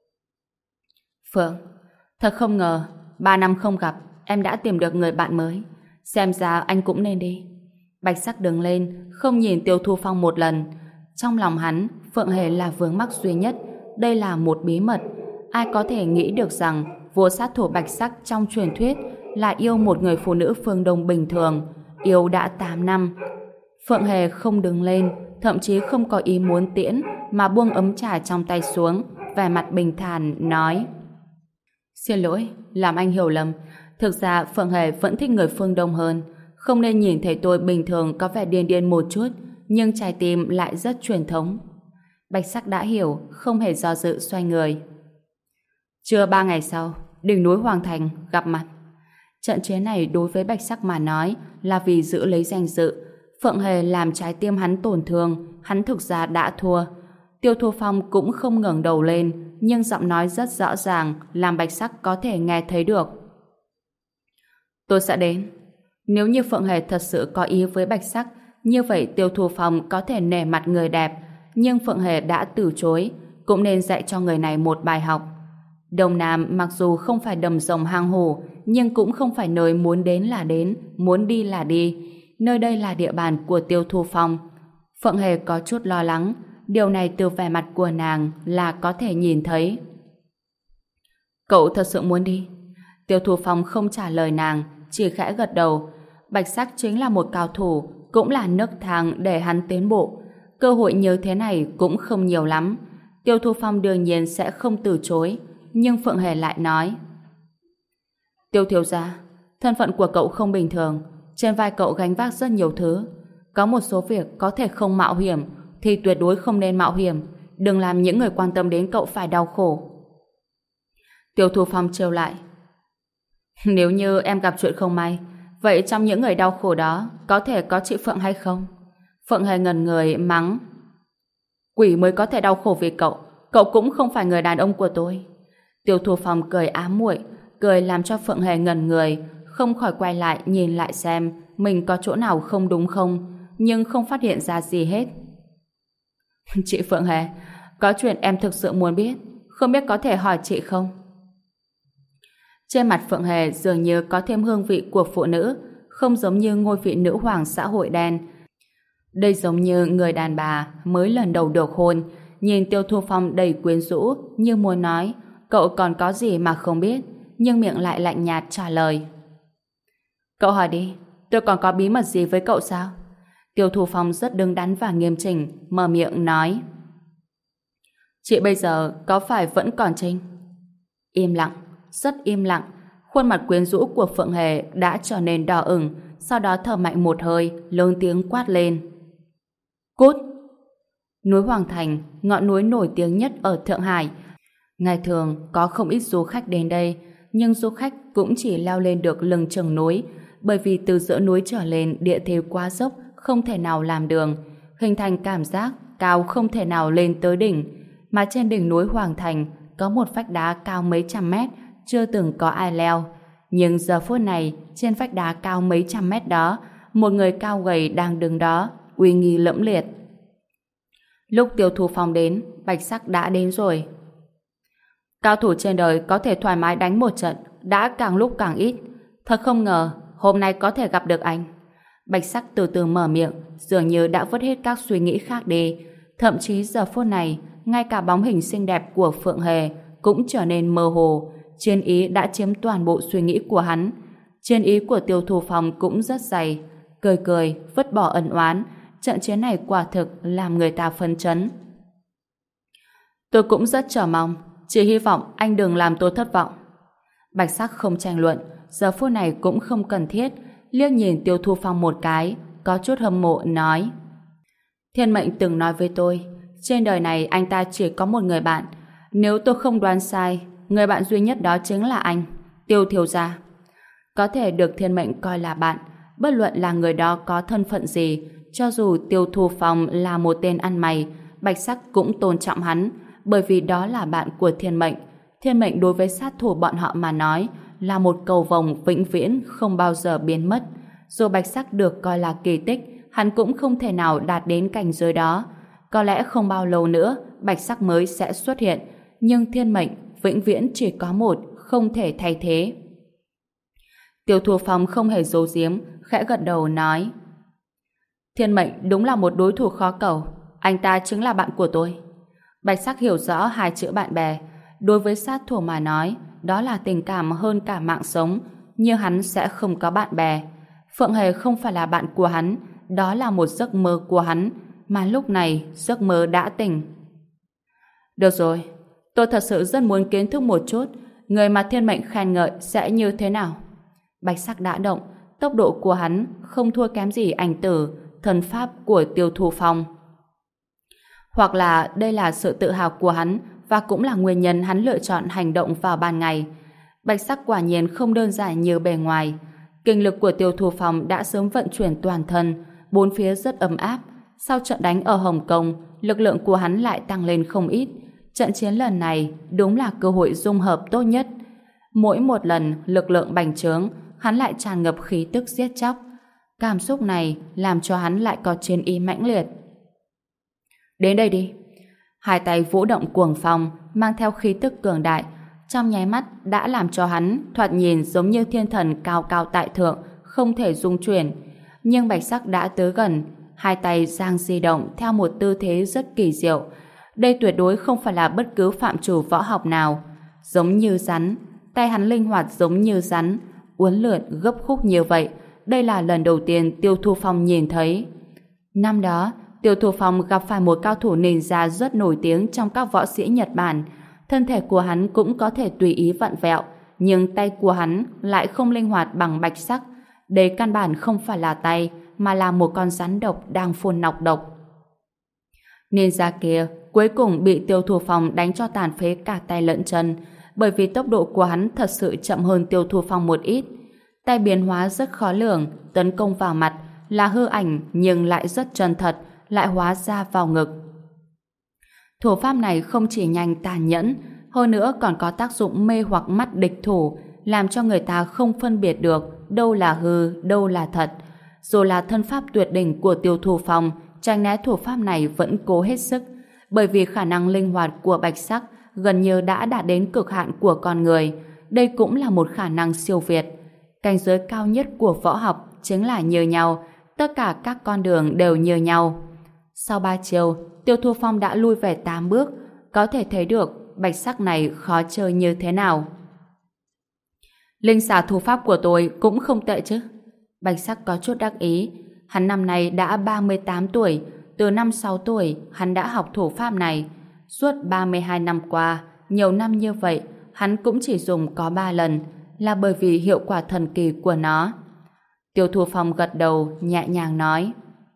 Speaker 1: Phượng, thật không ngờ 3 năm không gặp em đã tìm được người bạn mới. Xem ra anh cũng nên đi. Bạch Sắc đứng lên, không nhìn Tiêu Thu Phong một lần. Trong lòng hắn, Phượng Hề là vướng mắc duy nhất. Đây là một bí mật. Ai có thể nghĩ được rằng vua sát thủ Bạch Sắc trong truyền thuyết là yêu một người phụ nữ phương Đông bình thường, yêu đã 8 năm. Phượng Hề không đứng lên, thậm chí không có ý muốn tiễn, mà buông ấm trà trong tay xuống, vẻ mặt bình thản nói: Xin lỗi, làm anh hiểu lầm. Thực ra Phượng Hề vẫn thích người phương Đông hơn. Không nên nhìn thấy tôi bình thường có vẻ điên điên một chút, nhưng trái tim lại rất truyền thống. Bạch Sắc đã hiểu, không hề do dự xoay người. Trưa 3 ngày sau, đỉnh núi Hoàng Thành gặp mặt. Trận chiến này đối với Bạch Sắc mà nói là vì giữ lấy danh dự. Phượng Hề làm trái tim hắn tổn thương, hắn thực ra đã thua. Tiêu Thu Phong cũng không ngẩng đầu lên, nhưng giọng nói rất rõ ràng, làm Bạch Sắc có thể nghe thấy được. Tôi sẽ đến. Nếu như Phượng Hề thật sự có ý với Bạch Sắc, như vậy Tiêu Thu Phong có thể nể mặt người đẹp, nhưng Phượng Hề đã từ chối, cũng nên dạy cho người này một bài học. Đông Nam mặc dù không phải đầm rồng hang hổ, nhưng cũng không phải nơi muốn đến là đến, muốn đi là đi. Nơi đây là địa bàn của Tiêu Thu Phong. Phượng Hề có chút lo lắng, điều này từ vẻ mặt của nàng là có thể nhìn thấy. Cậu thật sự muốn đi? Tiêu Thu Phong không trả lời nàng, chỉ khẽ gật đầu. Bạch Sắc chính là một cao thủ, cũng là nấc thang để hắn tiến bộ. Cơ hội như thế này cũng không nhiều lắm. Tiêu Thu Phong đương nhiên sẽ không từ chối, nhưng Phượng Hề lại nói: Tiêu thiếu gia, thân phận của cậu không bình thường, trên vai cậu gánh vác rất nhiều thứ. Có một số việc có thể không mạo hiểm thì tuyệt đối không nên mạo hiểm. Đừng làm những người quan tâm đến cậu phải đau khổ. Tiêu Thu Phong trêu lại: Nếu như em gặp chuyện không may, vậy trong những người đau khổ đó có thể có chị Phượng hay không? Phượng Hề ngẩn người mắng: Quỷ mới có thể đau khổ vì cậu, cậu cũng không phải người đàn ông của tôi. Tiêu Thu Phong cười ám muội, cười làm cho Phượng Hề ngẩn người, không khỏi quay lại nhìn lại xem mình có chỗ nào không đúng không, nhưng không phát hiện ra gì hết. Chị Phượng Hề, có chuyện em thực sự muốn biết, không biết có thể hỏi chị không? Trên mặt Phượng Hề dường như có thêm hương vị của phụ nữ, không giống như ngôi vị nữ hoàng xã hội đen. Đây giống như người đàn bà mới lần đầu được hôn, nhìn Tiêu Thu Phong đầy quyến rũ, như muốn nói, cậu còn có gì mà không biết, nhưng miệng lại lạnh nhạt trả lời. Cậu hỏi đi, tôi còn có bí mật gì với cậu sao? Tiêu Thu Phong rất đứng đắn và nghiêm chỉnh, mở miệng nói. Chị bây giờ có phải vẫn còn Trinh? Im lặng, rất im lặng. Khuôn mặt quyến rũ của Phượng Hề đã trở nên đỏ ửng, sau đó thở mạnh một hơi, lớn tiếng quát lên. Cút! Núi Hoàng Thành, ngọn núi nổi tiếng nhất ở Thượng Hải. Ngày thường có không ít du khách đến đây, nhưng du khách cũng chỉ leo lên được lưng chừng núi, bởi vì từ giữa núi trở lên địa thế quá dốc, không thể nào làm đường, hình thành cảm giác cao không thể nào lên tới đỉnh. Mà trên đỉnh núi Hoàng Thành có một vách đá cao mấy trăm mét, chưa từng có ai leo. Nhưng giờ phút này, trên vách đá cao mấy trăm mét đó, một người cao gầy đang đứng đó, uy nghi lẫm liệt. Lúc Tiêu Thu Phong đến, Bạch Sắc đã đến rồi. Cao thủ trên đời có thể thoải mái đánh một trận, đã càng lúc càng ít. Thật không ngờ, hôm nay có thể gặp được anh. Bạch Sắc từ từ mở miệng, dường như đã vứt hết các suy nghĩ khác đi. Thậm chí giờ phút này, ngay cả bóng hình xinh đẹp của Phượng Hề cũng trở nên mơ hồ. Chiến ý đã chiếm toàn bộ suy nghĩ của hắn. Chiến ý của Tiêu Thu Phong cũng rất dày. Cười cười, vứt bỏ ân oán. Trận chiến này quả thực làm người ta phấn chấn. Tôi cũng rất chờ mong, chỉ hy vọng anh đừng làm tôi thất vọng. Bạch Sắc không tranh luận, giờ phút này cũng không cần thiết, liếc nhìn Tiêu Thu Phong một cái, có chút hâm mộ nói. Thiên mệnh từng nói với tôi, trên đời này anh ta chỉ có một người bạn, nếu tôi không đoán sai, người bạn duy nhất đó chính là anh, Tiêu thiếu gia. Có thể được thiên mệnh coi là bạn, bất luận là người đó có thân phận gì, cho dù Tiêu Thu Phong là một tên ăn mày, Bạch Sắc cũng tôn trọng hắn, bởi vì đó là bạn của thiên mệnh. Thiên mệnh đối với sát thủ bọn họ mà nói là một cầu vồng vĩnh viễn không bao giờ biến mất. Dù Bạch Sắc được coi là kỳ tích, hắn cũng không thể nào đạt đến cảnh giới đó. Có lẽ không bao lâu nữa Bạch Sắc mới sẽ xuất hiện, nhưng thiên mệnh vĩnh viễn chỉ có một, không thể thay thế. Tiêu Thu Phong không hề giấu giếm, khẽ gật đầu nói. Thiên mệnh đúng là một đối thủ khó cầu, anh ta chính là bạn của tôi. Bạch Sắc hiểu rõ hai chữ bạn bè, đối với sát thủ mà nói, đó là tình cảm hơn cả mạng sống, như hắn sẽ không có bạn bè. Phượng Hề không phải là bạn của hắn, đó là một giấc mơ của hắn, mà lúc này giấc mơ đã tỉnh. Được rồi, tôi thật sự rất muốn kiến thức một chút, người mà thiên mệnh khen ngợi sẽ như thế nào. Bạch Sắc đã động, tốc độ của hắn không thua kém gì ảnh tử, thần pháp của Tiêu Thu Phong. Hoặc là đây là sự tự hào của hắn và cũng là nguyên nhân hắn lựa chọn hành động vào ban ngày. Bạch Sắc quả nhiên không đơn giản như bề ngoài. Kinh lực của Tiêu Thu Phong đã sớm vận chuyển toàn thân, bốn phía rất ấm áp. Sau trận đánh ở Hồng Kông, lực lượng của hắn lại tăng lên không ít. Trận chiến lần này đúng là cơ hội dung hợp tốt nhất. Mỗi một lần lực lượng bành trướng, hắn lại tràn ngập khí tức giết chóc. Cảm xúc này làm cho hắn lại có chiến ý mãnh liệt. Đến đây đi. Hai tay vũ động cuồng phong, mang theo khí tức cường đại, trong nháy mắt đã làm cho hắn thoạt nhìn giống như thiên thần cao cao tại thượng, không thể dung chuyển. Nhưng Bạch Sắc đã tới gần, hai tay giang di động theo một tư thế rất kỳ diệu. Đây tuyệt đối không phải là bất cứ phạm trù võ học nào. Giống như rắn, tay hắn linh hoạt giống như rắn, uốn lượn gấp khúc như vậy. Đây là lần đầu tiên Tiêu Thu Phong nhìn thấy. Năm đó, Tiêu Thu Phong gặp phải một cao thủ ninja rất nổi tiếng trong các võ sĩ Nhật Bản. Thân thể của hắn cũng có thể tùy ý vặn vẹo, nhưng tay của hắn lại không linh hoạt bằng Bạch Sắc. Đây căn bản không phải là tay, mà là một con rắn độc đang phun nọc độc. Ninja kia cuối cùng bị Tiêu Thu Phong đánh cho tàn phế cả tay lẫn chân, bởi vì tốc độ của hắn thật sự chậm hơn Tiêu Thu Phong một ít. Tay biến hóa rất khó lường, tấn công vào mặt là hư ảnh nhưng lại rất chân thật, lại hóa ra vào ngực. Thủ pháp này không chỉ nhanh tàn nhẫn, hơn nữa còn có tác dụng mê hoặc mắt địch thủ, làm cho người ta không phân biệt được đâu là hư, đâu là thật. Dù là thân pháp tuyệt đỉnh của Tiêu Thu Phong, tránh né thủ pháp này vẫn cố hết sức, bởi vì khả năng linh hoạt của Bạch Sắc gần như đã đạt đến cực hạn của con người, đây cũng là một khả năng siêu việt. Cảnh giới cao nhất của võ học chính là như nhau, tất cả các con đường đều như nhau. Sau 3 chiều, Tiêu Thu Phong đã lui về 8 bước, có thể thấy được bạch sắc này khó chơi như thế nào. Linh xà thủ pháp của tôi cũng không tệ chứ. Bạch sắc có chút đắc ý. Hắn năm nay đã 38 tuổi, từ năm 6 tuổi hắn đã học thủ pháp này. Suốt 32 năm qua, nhiều năm như vậy, hắn cũng chỉ dùng có 3 lần, là bởi vì hiệu quả thần kỳ của nó. Tiêu Thu Phong gật đầu, nhẹ nhàng nói.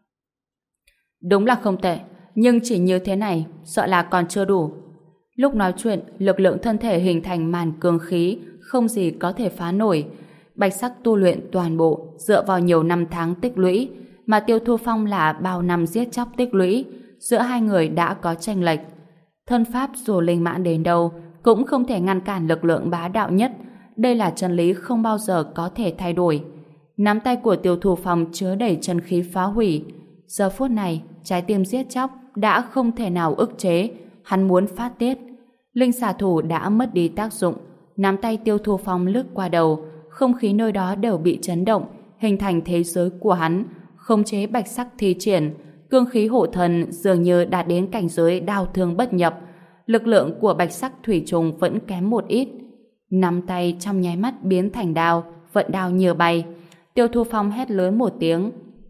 Speaker 1: Đúng là không tệ, nhưng chỉ như thế này, sợ là còn chưa đủ. Lúc nói chuyện, lực lượng thân thể hình thành màn cương khí, không gì có thể phá nổi. Bạch sắc tu luyện toàn bộ, dựa vào nhiều năm tháng tích lũy, mà Tiêu Thu Phong là bao năm giết chóc tích lũy, giữa hai người đã có chênh lệch. Thân pháp dù linh mãn đến đâu, cũng không thể ngăn cản lực lượng bá đạo nhất. Đây là chân lý không bao giờ có thể thay đổi. Nắm tay của Tiêu Thu Phong chứa đầy chân khí phá hủy. Giờ phút này, trái tim giết chóc đã không thể nào ức chế, hắn muốn phát tiết. Linh xà thủ đã mất đi tác dụng, nắm tay Tiêu Thu Phong lướt qua đầu, không khí nơi đó đều bị chấn động, hình thành thế giới của hắn, khống chế bạch sắc thi triển, cương khí hộ thần dường như đạt đến cảnh giới đao thương bất nhập. Lực lượng của bạch sắc thủy trùng vẫn kém một ít. Nắm tay trong nháy mắt biến thành đao, vận đao như bay. Tiêu Thu Phong hét lớn một tiếng.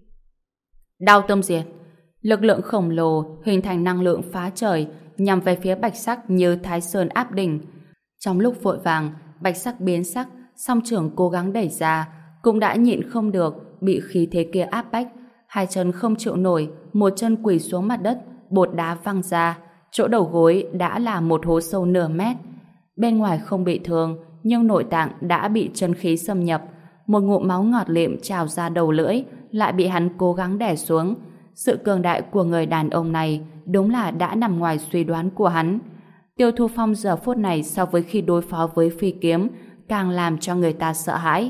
Speaker 1: Đao tâm diệt. Lực lượng khổng lồ hình thành năng lượng phá trời, nhằm về phía bạch sắc như Thái Sơn áp đỉnh. Trong lúc vội vàng, bạch sắc biến sắc, song trưởng cố gắng đẩy ra, cũng đã nhịn không được, bị khí thế kia áp bách. Hai chân không chịu nổi, một chân quỳ xuống mặt đất, bột đá văng ra, chỗ đầu gối đã là một hố sâu nửa mét. Bên ngoài không bị thương, nhưng nội tạng đã bị chân khí xâm nhập. Một ngụm máu ngọt lịm trào ra đầu lưỡi, lại bị hắn cố gắng đè xuống. Sự cường đại của người đàn ông này đúng là đã nằm ngoài suy đoán của hắn. Tiêu Thu Phong giờ phút này so với khi đối phó với phi kiếm càng làm cho người ta sợ hãi.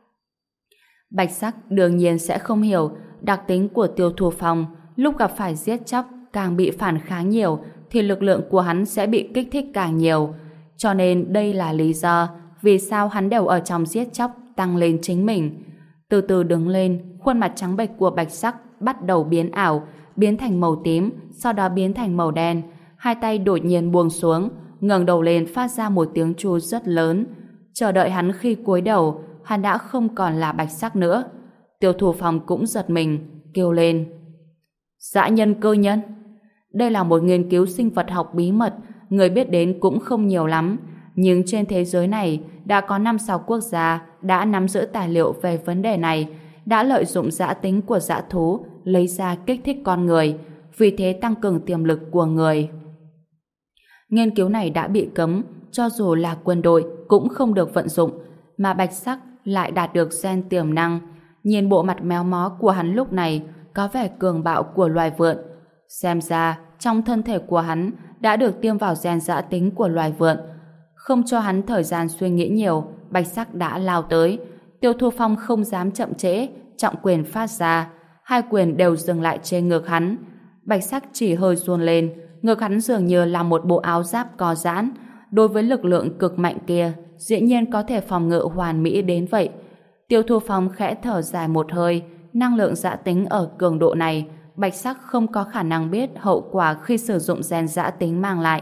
Speaker 1: Bạch sắc đương nhiên sẽ không hiểu đặc tính của Tiêu Thu Phong, lúc gặp phải giết chóc càng bị phản kháng nhiều thì lực lượng của hắn sẽ bị kích thích càng nhiều. Cho nên đây là lý do vì sao hắn đều ở trong giết chóc tăng lên chính mình. Từ từ đứng lên, khuôn mặt trắng bệch của bạch sắc bắt đầu biến ảo, biến thành màu tím, sau đó biến thành màu đen. Hai tay đột nhiên buông xuống, ngẩng đầu lên phát ra một tiếng chu rất lớn. Chờ đợi hắn khi cúi đầu, hắn đã không còn là bạch sắc nữa. Tiêu Thu Phong cũng giật mình, kêu lên. Dã nhân cơ nhân. Đây là một nghiên cứu sinh vật học bí mật, người biết đến cũng không nhiều lắm. Nhưng trên thế giới này đã có 5-6 quốc gia đã nắm giữ tài liệu về vấn đề này, đã lợi dụng dã tính của dã thú lấy ra kích thích con người, vì thế tăng cường tiềm lực của người. Nghiên cứu này đã bị cấm, cho dù là quân đội cũng không được vận dụng, mà bạch sắc lại đạt được gen tiềm năng. Nhìn bộ mặt méo mó của hắn lúc này có vẻ cường bạo của loài vượn. Xem ra trong thân thể của hắn đã được tiêm vào gen dã tính của loài vượn. Không cho hắn thời gian suy nghĩ nhiều, bạch sắc đã lao tới. Tiêu Thu Phong không dám chậm trễ, trọng quyền phát ra. Hai quyền đều dừng lại trên ngực hắn. Bạch sắc chỉ hơi run lên, ngực hắn dường như là một bộ áo giáp co giãn. Đối với lực lượng cực mạnh kia, dĩ nhiên có thể phòng ngự hoàn mỹ đến vậy. Tiêu Thu Phong khẽ thở dài một hơi, năng lượng dã tính ở cường độ này, bạch sắc không có khả năng biết hậu quả khi sử dụng gen dã tính mang lại.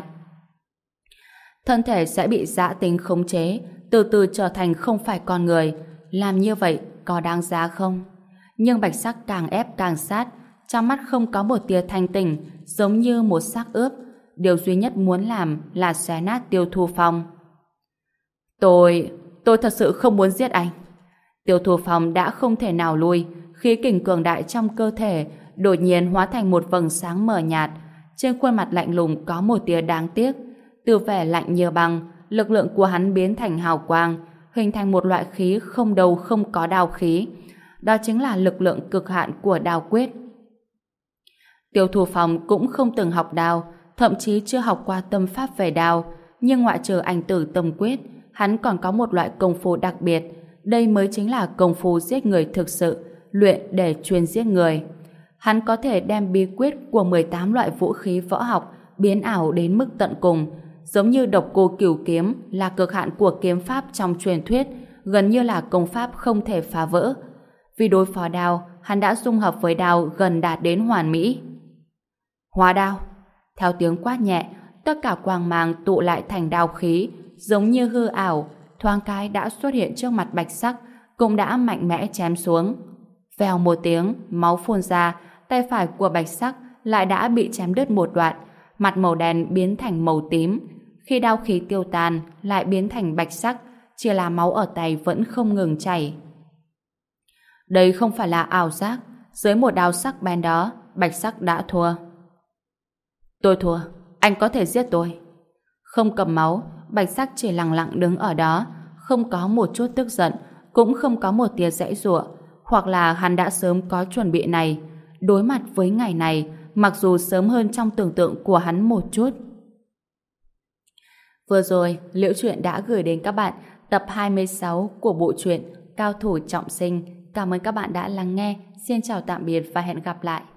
Speaker 1: Thân thể sẽ bị dã tính khống chế, từ từ trở thành không phải con người. Làm như vậy có đáng giá không? Nhưng bạch sắc càng ép càng sát, trong mắt không có một tia thanh tỉnh, giống như một xác ướp. Điều duy nhất muốn làm là xé nát Tiêu Thu Phong. Tôi thật sự không muốn giết anh. Tiêu Thu Phong đã không thể nào lui, khí kình cường đại trong cơ thể đột nhiên hóa thành một vầng sáng mờ nhạt. Trên khuôn mặt lạnh lùng có một tia đáng tiếc. Từ vẻ lạnh như băng, lực lượng của hắn biến thành hào quang, hình thành một loại khí không đầu không có đao khí. Đó chính là lực lượng cực hạn của đao quyết. Tiêu Thu Phong cũng không từng học đao, thậm chí chưa học qua tâm pháp về đao, nhưng ngoại trừ ảnh tử tâm quyết, hắn còn có một loại công phu đặc biệt. Đây mới chính là công phu giết người thực sự, luyện để chuyên giết người. Hắn có thể đem bí quyết của 18 loại vũ khí võ học biến ảo đến mức tận cùng, giống như độc cô cửu kiếm là cực hạn của kiếm pháp trong truyền thuyết, gần như là công pháp không thể phá vỡ. Vì đối phó đao, hắn đã dung hợp với đao gần đạt đến hoàn mỹ. Hóa đao. Theo tiếng quát nhẹ, tất cả quang mang tụ lại thành đao khí, giống như hư ảo, thoáng cái đã xuất hiện trước mặt Bạch Sắc, cũng đã mạnh mẽ chém xuống. Vèo một tiếng, máu phun ra, tay phải của Bạch Sắc lại đã bị chém đứt một đoạn, mặt màu đen biến thành màu tím. Khi đao khí tiêu tan, lại biến thành bạch sắc, chỉ là máu ở tay vẫn không ngừng chảy. Đây không phải là ảo giác, dưới một đao sắc bén đó, Bạch Sắc đã thua. Tôi thua, anh có thể giết tôi. Không cầm máu, Bạch Sắc chỉ lặng lặng đứng ở đó, không có một chút tức giận, cũng không có một tia giãy giụa, hoặc là hắn đã sớm có chuẩn bị này. Đối mặt với ngày này, mặc dù sớm hơn trong tưởng tượng của hắn một chút. Vừa rồi, Liễu Chuyện đã gửi đến các bạn tập 26 của bộ truyện Cao thủ trọng sinh. Cảm ơn các bạn đã lắng nghe. Xin chào tạm biệt và hẹn gặp lại.